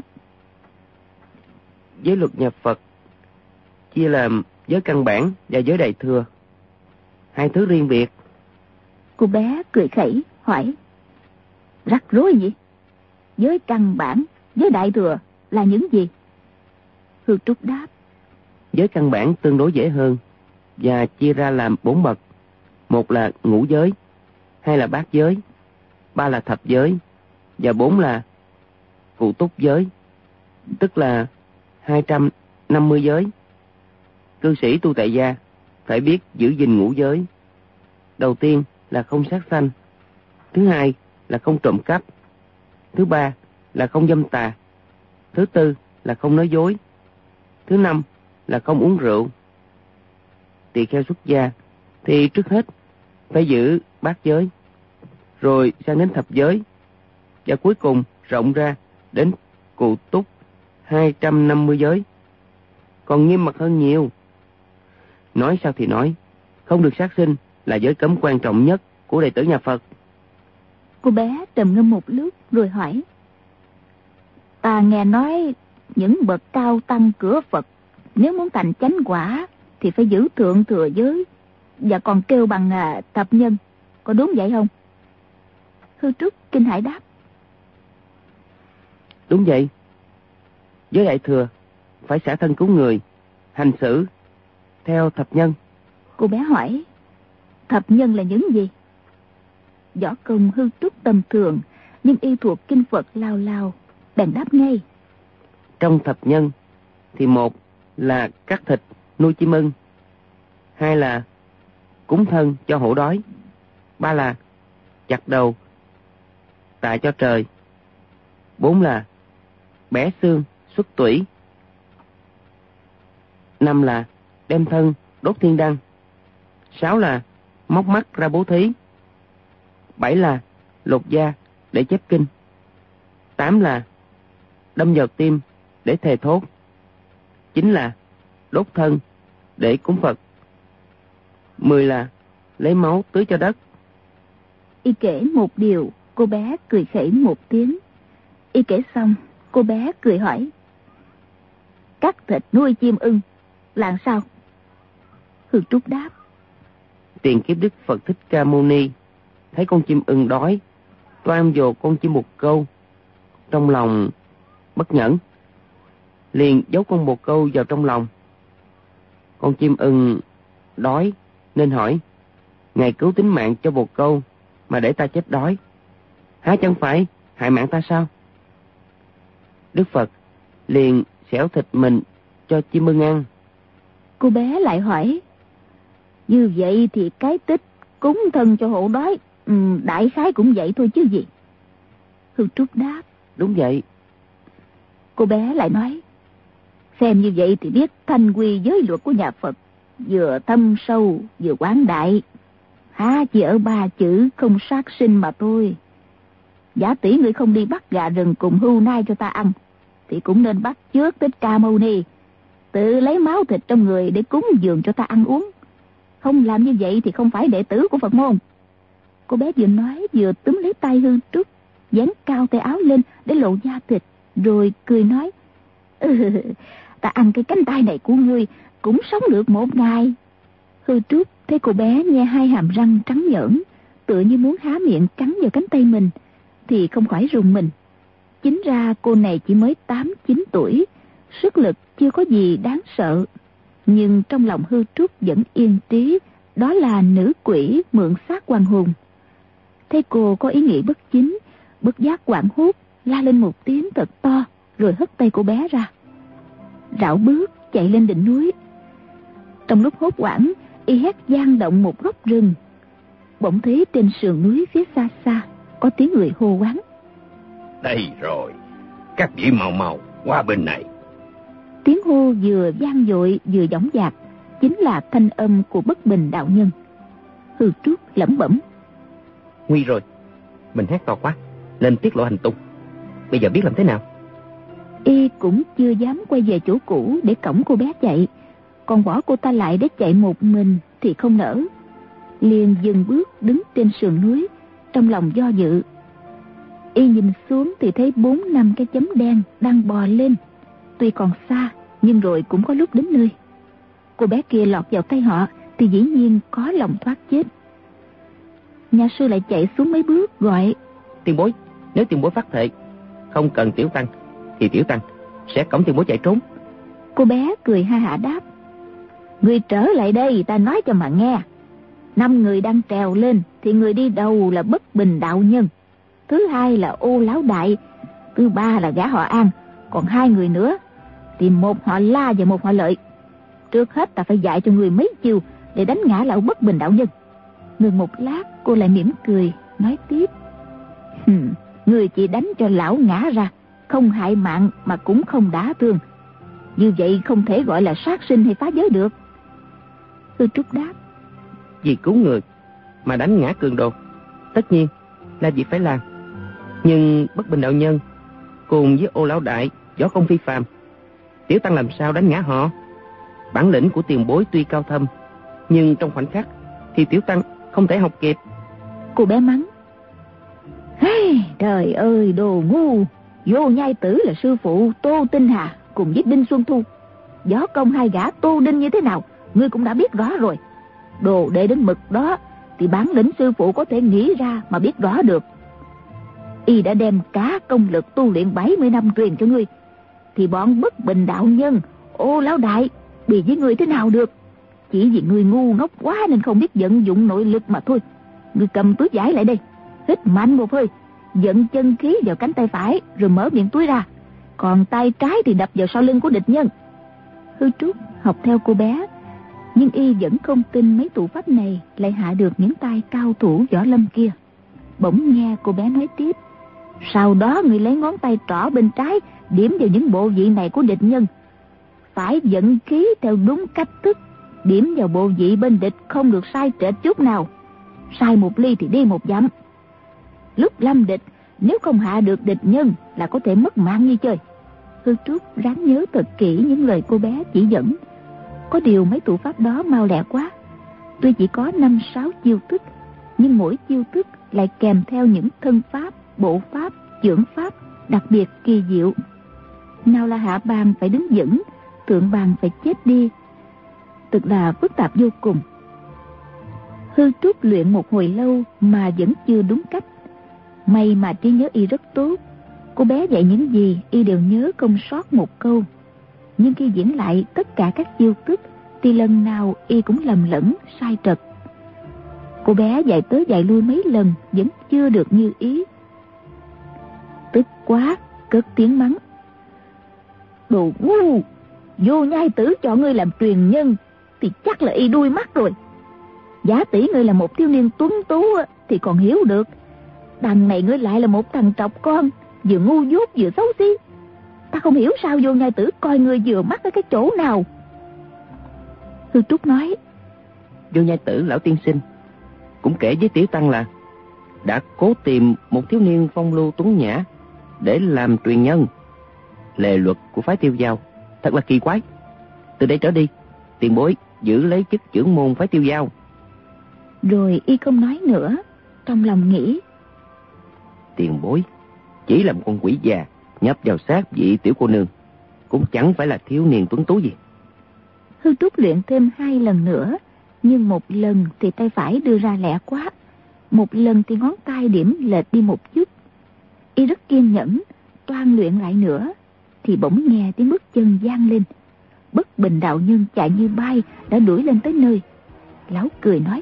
Giới luật nhà Phật chia làm giới căn bản và giới đại thừa, hai thứ riêng biệt. Cô bé cười khẩy hỏi: rắc rối gì? Giới căn bản, giới đại thừa là những gì? Hư Trúc đáp: Giới căn bản tương đối dễ hơn và chia ra làm 4 bậc. Một là ngũ giới, hai là bát giới, ba là thập giới và 4 là cụ túc giới, tức là 250 giới. Cư sĩ tu tại gia phải biết giữ gìn ngũ giới. Đầu tiên là không sát sanh, thứ hai là không trộm cắp, thứ ba là không dâm tà, thứ tư là không nói dối, thứ năm là không uống rượu. Tỳ kheo xuất gia thì trước hết phải giữ bát giới, rồi sang đến thập giới, và cuối cùng rộng ra đến cụ túc 250 giới, còn nghiêm mật hơn nhiều. Nói sao thì nói, không được sát sinh là giới cấm quan trọng nhất của đệ tử nhà Phật. Cô bé trầm ngâm một lúc rồi hỏi: ta nghe nói những bậc cao tăng cửa Phật nếu muốn thành chánh quả thì phải giữ thượng thừa giới, và còn kêu bằng thập nhân, có đúng vậy không? Hư Trúc kinh hãi đáp: Đúng vậy. Giới đại thừa phải xả thân cứu người, hành xử theo thập nhân. Cô bé hỏi: thập nhân là những gì? Võ công Hư Trúc tầm thường, nhưng y thuộc kinh Phật lao lao, bèn đáp ngay: Trong thập nhân thì một là cắt thịt nuôi chim ưng, hai là cúng thân cho hổ đói, ba là chặt đầu tạ cho trời, 4 là bẻ xương xuất tủy, 5 là đem thân đốt thiên đăng, 6 là móc mắt ra bố thí, 7 là lột da để chép kinh, 8 là đâm vào tim để thề thốt, 9 là đốt thân để cúng Phật, 10 là lấy máu tưới cho đất. Y kể một điều, cô bé cười khẩy một tiếng. Y kể xong, cô bé cười hỏi: cắt thịt nuôi chim ưng là sao? Hư Trúc đáp: Tiền kiếp Đức Phật Thích Ca Mâu Ni thấy con chim ưng đói, toan vô con chim bồ câu, trong lòng bất nhẫn, liền giấu con bồ câu vào trong lòng. Con chim ưng đói nên hỏi: Ngài cứu tính mạng cho bồ câu mà để ta chết đói, há chẳng phải hại mạng ta sao? Đức Phật liền xẻo thịt mình cho chim ưng ăn. Cô bé lại hỏi: như vậy thì cái tích cúng thân cho hổ đói, đại khái cũng vậy thôi chứ gì? Hư Trúc đáp: Đúng vậy. Cô bé lại nói: xem như vậy thì biết thanh quy giới luật của nhà Phật vừa thâm sâu vừa quán đại, há chỉ ở 3 chữ không sát sinh mà thôi. Giả tỷ người không đi bắt gà rừng cùng hươu nai cho ta ăn, thì cũng nên bắt chước Thích Ca Mâu Ni, tự lấy máu thịt trong người để cúng dường cho ta ăn uống. Không làm như vậy thì không phải đệ tử của Phật môn. Cô bé vừa nói vừa túm lấy tay Hư Trúc, dán cao tay áo lên để lộ da thịt, rồi cười nói: ta ăn cái cánh tay này của ngươi cũng sống được 1 ngày. Hư Trúc thấy cô bé nghe 2 hàm răng trắng nhởn, tựa như muốn há miệng cắn vào cánh tay mình, thì không khỏi rùng mình. Chính ra cô này chỉ mới 8-9 tuổi, sức lực chưa có gì đáng sợ. Nhưng trong lòng Hư Trúc vẫn yên trí, đó là nữ quỷ mượn xác hoàng hồn. Thấy cô có ý nghĩ bất chính, bất giác hoảng hốt, la lên một tiếng thật to, rồi hất tay cô bé ra. Rảo bước chạy lên đỉnh núi. Trong lúc hốt hoảng, y hét vang động một góc rừng. Bỗng thấy trên sườn núi phía xa xa có tiếng người hô hoán. Đây rồi, các vị mau mau qua bên này. Tiếng hô vừa vang dội vừa dõng dạc, chính là thanh âm của Bất Bình đạo nhân. Hư Trúc lẩm bẩm. Nguy rồi, mình hét to quá nên tiết lộ hành tung. Bây giờ biết làm thế nào? Y cũng chưa dám quay về chỗ cũ để cõng cô bé chạy, còn bỏ cô ta lại để chạy một mình thì không nỡ. Liền dừng bước đứng trên sườn núi, trong lòng do dự. Y nhìn xuống thì thấy 4-5 cái chấm đen đang bò lên. Tuy còn xa nhưng rồi cũng có lúc đến nơi. Cô bé kia lọt vào tay họ thì dĩ nhiên có lòng thoát chết. Nhà sư lại chạy xuống mấy bước gọi. Tiền bối, nếu tiền bối phát thệ không cần tiểu tăng thì tiểu tăng sẽ cõng tiền bối chạy trốn. Cô bé cười ha hả đáp. Người trở lại đây ta nói cho mà nghe. 5 người đang trèo lên thì người đi đầu là Bất Bình đạo nhân, thứ hai là Ô Lão Đại, thứ ba là gã họ An, còn 2 người nữa thì một họ La và một họ Lợi. Trước hết ta phải dạy cho người mấy chiêu để đánh ngã lão Bất Bình đạo nhân. Ngừng một lát cô lại mỉm cười nói tiếp. Người chỉ đánh cho lão ngã ra, không hại mạng mà cũng không đả thương. Như vậy không thể gọi là sát sinh hay phá giới được. Hư Trúc đáp. Vì cứu người mà đánh ngã cường đồ, tất nhiên là việc phải làm. Nhưng Bất Bình đạo nhân cùng với Ô Lão Đại võ công phi phàm, tiểu tăng làm sao đánh ngã họ? Bản lĩnh của tiền bối tuy cao thâm, nhưng trong khoảnh khắc thì tiểu tăng không thể học kịp. Cô bé mắng. Trời ơi đồ ngu. Vô Nhai Tử là sư phụ Tô Tinh Hà cùng với Đinh Xuân Thu. Võ công 2 gã Tô Đinh như thế nào ngươi cũng đã biết rõ rồi. Đồ đệ đến mực đó thì bản lĩnh sư phụ có thể nghĩ ra mà biết rõ được. Y đã đem cả công lực tu luyện 70 năm truyền cho ngươi, thì bọn Bất Bình đạo nhân, Ô Lão Đại bị với ngươi thế nào được? Chỉ vì ngươi ngu ngốc quá nên không biết vận dụng nội lực mà thôi. Ngươi cầm túi vải lại đây, hít mạnh một hơi, dẫn chân khí vào cánh tay phải rồi mở miệng túi ra, còn tay trái thì đập vào sau lưng của địch nhân. Hư Trúc học theo cô bé, nhưng y vẫn không tin mấy thủ pháp này lại hạ được những tay cao thủ võ lâm kia. Bỗng nghe cô bé nói tiếp. Sau đó người lấy ngón tay trỏ bên trái điểm vào những bộ vị này của địch nhân, phải dẫn khí theo đúng cách thức, điểm vào bộ vị bên địch không được sai trệch chút nào. Sai 1 ly thì đi 1 dặm. Lúc lâm địch, nếu không hạ được địch nhân là có thể mất mạng như chơi. Hư Trúc ráng nhớ thật kỹ những lời cô bé chỉ dẫn. Có điều mấy thủ pháp đó mau lẹ quá. Tuy chỉ có 5-6 chiêu thức, nhưng mỗi chiêu thức lại kèm theo những thân pháp, bộ pháp, chưởng pháp đặc biệt kỳ diệu. Nào là hạ bàn phải đứng vững, thượng bàn phải chết đi, thực là phức tạp vô cùng. Hư Trúc luyện một hồi lâu mà vẫn chưa đúng cách. May mà trí nhớ y rất tốt, cô bé dạy những gì y đều nhớ không sót một câu. Nhưng khi diễn lại tất cả các chiêu thức thì lần nào y cũng lầm lẫn sai trật. Cô bé dạy tới dạy lui mấy lần vẫn chưa được như ý. Tức quá cất tiếng mắng. Đồ ngu, Vô Nhai Tử chọn ngươi làm truyền nhân thì chắc là y đuôi mắt rồi. Giả tỷ ngươi là một thiếu niên tuấn tú thì còn hiểu được. Đằng này ngươi lại là một thằng trọc con, vừa ngu dốt vừa xấu xí. Ta không hiểu sao Vô Nhai Tử coi ngươi vừa mắt ở cái chỗ nào. Hư Trúc nói. Vô Nhai Tử lão tiên sinh cũng kể với tiểu tăng là đã cố tìm một thiếu niên phong lưu tuấn nhã để làm truyền nhân. Lề luật của phái Tiêu Dao thật là kỳ quái. Từ đây trở đi, tiền bối giữ lấy chức trưởng môn phái Tiêu Dao. Rồi y không nói nữa, trong lòng nghĩ. Tiền bối chỉ là một con quỷ già nhấp vào xác vị tiểu cô nương, cũng chẳng phải là thiếu niên tuấn tú gì. Hư Trúc luyện thêm 2 lần nữa, nhưng một lần thì tay phải đưa ra lẹ quá, một lần thì ngón tay điểm lệch đi một chút. Y rất kiên nhẫn, toan luyện lại nữa, thì bỗng nghe tiếng bước chân vang lên. Bất Bình đạo nhân chạy như bay đã đuổi lên tới nơi. Lão cười nói: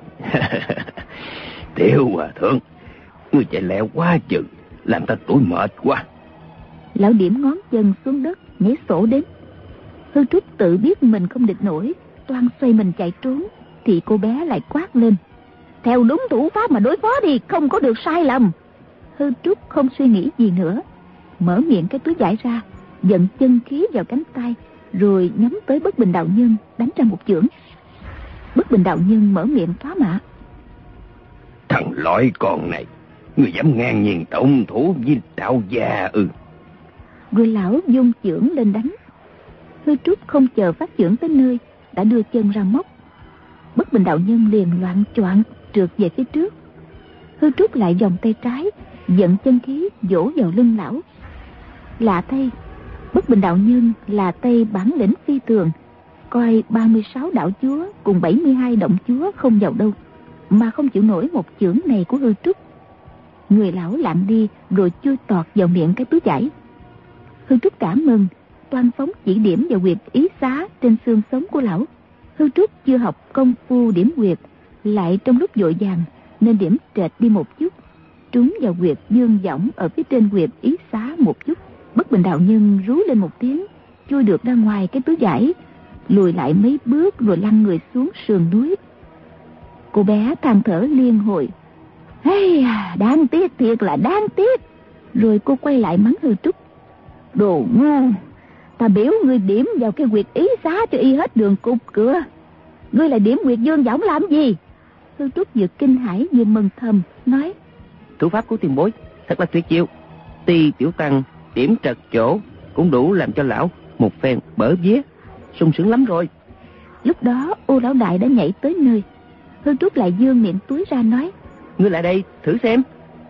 Tiểu hòa thượng, ngươi chạy lẹ quá chừng, làm ta tủi mệt quá. Lão điểm ngón chân xuống đất, nhảy sổ đến. Hư Trúc tự biết mình không địch nổi, toan xoay mình chạy trốn, thì cô bé lại quát lên: Theo đúng thủ pháp mà đối phó đi, không có được sai lầm. Hư Trúc không suy nghĩ gì nữa, mở miệng cái túi vải ra, dẫn chân khí vào cánh tay, rồi nhắm tới Bất Bình đạo nhân đánh ra một chưởng. Bất Bình đạo nhân mở miệng phá mã: Thằng lõi con này, ngươi dám ngang nhiên động thủ với đạo gia ư? Rồi lão dung chưởng lên đánh. Hư Trúc không chờ phát chưởng tới nơi, đã đưa chân ra móc. Bất Bình đạo nhân liền loạng choạng trượt về phía trước. Hư Trúc lại vòng tay trái, dẫn chân khí vỗ vào lưng lão. Lạ thay, Bất Bình đạo nhân là tay bản lĩnh phi thường, coi 36 đạo chúa cùng 72 động chúa không vào đâu, mà không chịu nổi một chưởng này của Hư Trúc. Người lão lạng đi rồi chui tọt vào miệng cái túi vải. Hư Trúc cảm mừng, toan phóng chỉ điểm vào huyệt ý xá trên xương sống của lão. Hư Trúc chưa học công phu điểm huyệt, lại trong lúc vội vàng nên điểm trệt đi một chút, trúng vào huyệt dương võng ở phía trên huyệt ý xá một chút. Bất Bình đạo nhân rú lên một tiếng, chui được ra ngoài cái túi vải, lùi lại mấy bước rồi lăn người xuống sườn núi. Cô bé than thở liên hồi: Hey, đáng tiếc, thiệt là đáng tiếc. Rồi cô quay lại mắng Hư Trúc: Đồ ngu, ta biểu ngươi điểm vào cái huyệt ý xá cho y hết đường cục cửa, ngươi lại điểm huyệt dương võng làm gì? Hư Trúc vừa kinh hãi vừa mừng thầm, nói: Thủ pháp của tiền bối thật là tuyệt diệu. Tuy tiểu tăng điểm trật chỗ cũng đủ làm cho lão một phen bở vía, sung sướng lắm rồi. Lúc đó Ô lão đại đã nhảy tới nơi. Hư Trúc lại vươn miệng túi ra nói: Ngươi lại đây thử xem.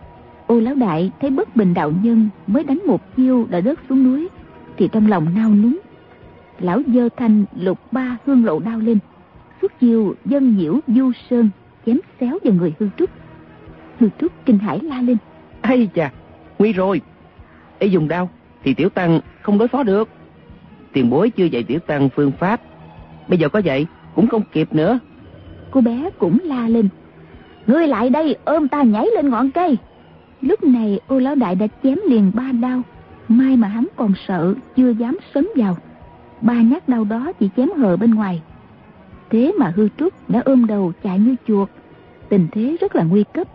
Ô lão đại thấy Bất Bình đạo nhân mới đánh một chiêu đã rớt xuống núi, thì trong lòng nao núng. Lão giơ thanh lục ba hương lộ đao lên, xuất chiêu dân nhiễu du sơn, chém xéo vào người Hư Trúc. Hư Trúc kinh hãi la lên: Ây chà, nguy rồi. Ý dùng đao thì tiểu tăng không đối phó được. Tiền bối chưa dạy tiểu tăng phương pháp, bây giờ có dạy cũng không kịp nữa. Cô bé cũng la lên: Ngươi lại đây, ôm ta nhảy lên ngọn cây. Lúc này Ô lão đại đã chém liền 3 đao, may mà hắn còn sợ chưa dám sấn vào. 3 nhát đao đó chỉ chém hờ bên ngoài. Thế mà Hư Trúc đã ôm đầu chạy như chuột, tình thế rất là nguy cấp.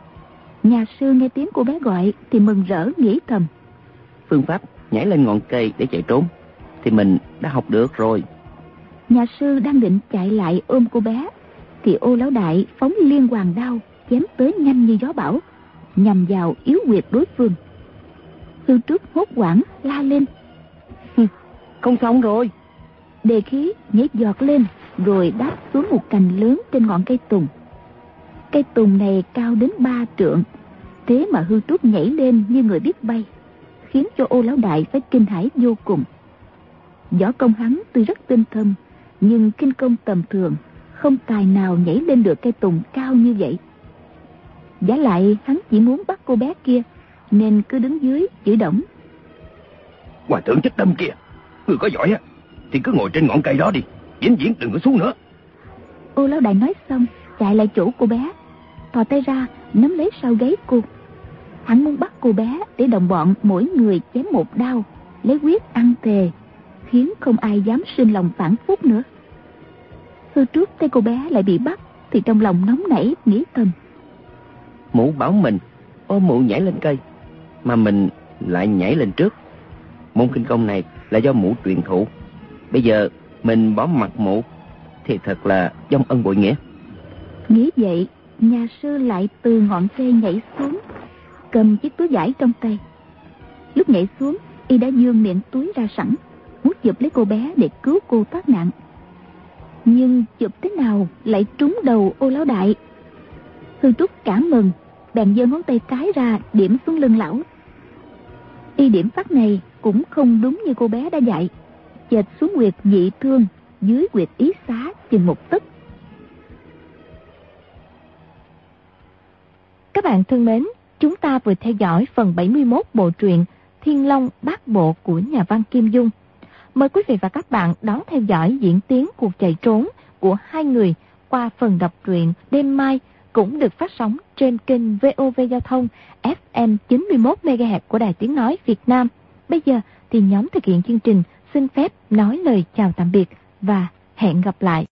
Nhà sư nghe tiếng cô bé gọi thì mừng rỡ nghĩ thầm: Phương pháp nhảy lên ngọn cây để chạy trốn thì mình đã học được rồi. Nhà sư đang định chạy lại ôm cô bé, thì Ô lão đại phóng liên hoàn đao chém tới nhanh như gió bão, nhằm vào yếu huyệt đối phương. Hư Trúc hốt hoảng la lên: Không xong rồi. Đề khí nhảy giọt lên, rồi đáp xuống một cành lớn trên ngọn cây tùng. Cây tùng này cao đến 3 trượng, thế mà Hư Trúc nhảy lên như người biết bay, khiến cho Ô lão đại phải kinh hãi vô cùng. Võ công hắn tuy rất tinh thâm, nhưng kinh công tầm thường, không tài nào nhảy lên được cây tùng cao như vậy. Vả lại hắn chỉ muốn bắt cô bé kia, nên cứ đứng dưới chửi đổng: Hòa thượng chết đâm kia, ngươi có giỏi á thì cứ ngồi trên ngọn cây đó đi, vĩnh viễn đừng có xuống nữa. Ô lão đại nói xong chạy lại chỗ cô bé, thò tay ra nắm lấy sau gáy cô. Hắn muốn bắt cô bé để đồng bọn mỗi người chém một đao, lấy huyết ăn thề, khiến không ai dám sinh lòng phản phúc nữa. Hư Trúc thấy cô bé lại bị bắt thì trong lòng nóng nảy nghĩ thầm: Mụ bảo mình ôm mụ nhảy lên cây, mà mình lại nhảy lên trước. Môn kinh công này là do mụ truyền thụ, bây giờ mình bỏ mặt mụ thì thật là vong ân bội nghĩa. Nghĩ vậy, nhà sư lại từ ngọn cây nhảy xuống, cầm chiếc túi vải trong tay. Lúc nhảy xuống, y đã vươn miệng túi ra sẵn, muốn chụp lấy cô bé để cứu cô thoát nạn. Nhưng chụp thế nào lại trúng đầu Ô lão đại. Hư Trúc cảm mừng, bèn giơ ngón tay cái ra điểm xuống lưng lão. Y điểm phát này cũng không đúng như cô bé đã dạy, chệch xuống huyệt dị thương dưới huyệt ý xá chừng 1 tấc. Các bạn thân mến, chúng ta vừa theo dõi phần 71 bộ truyện Thiên Long Bát Bộ của nhà văn Kim Dung. Mời quý vị và các bạn đón theo dõi diễn tiến cuộc chạy trốn của hai người qua phần đọc truyện đêm mai, cũng được phát sóng trên kênh VOV Giao thông FM 91 MHz của Đài Tiếng nói Việt Nam. Bây giờ thì nhóm thực hiện chương trình xin phép nói lời chào tạm biệt và hẹn gặp lại.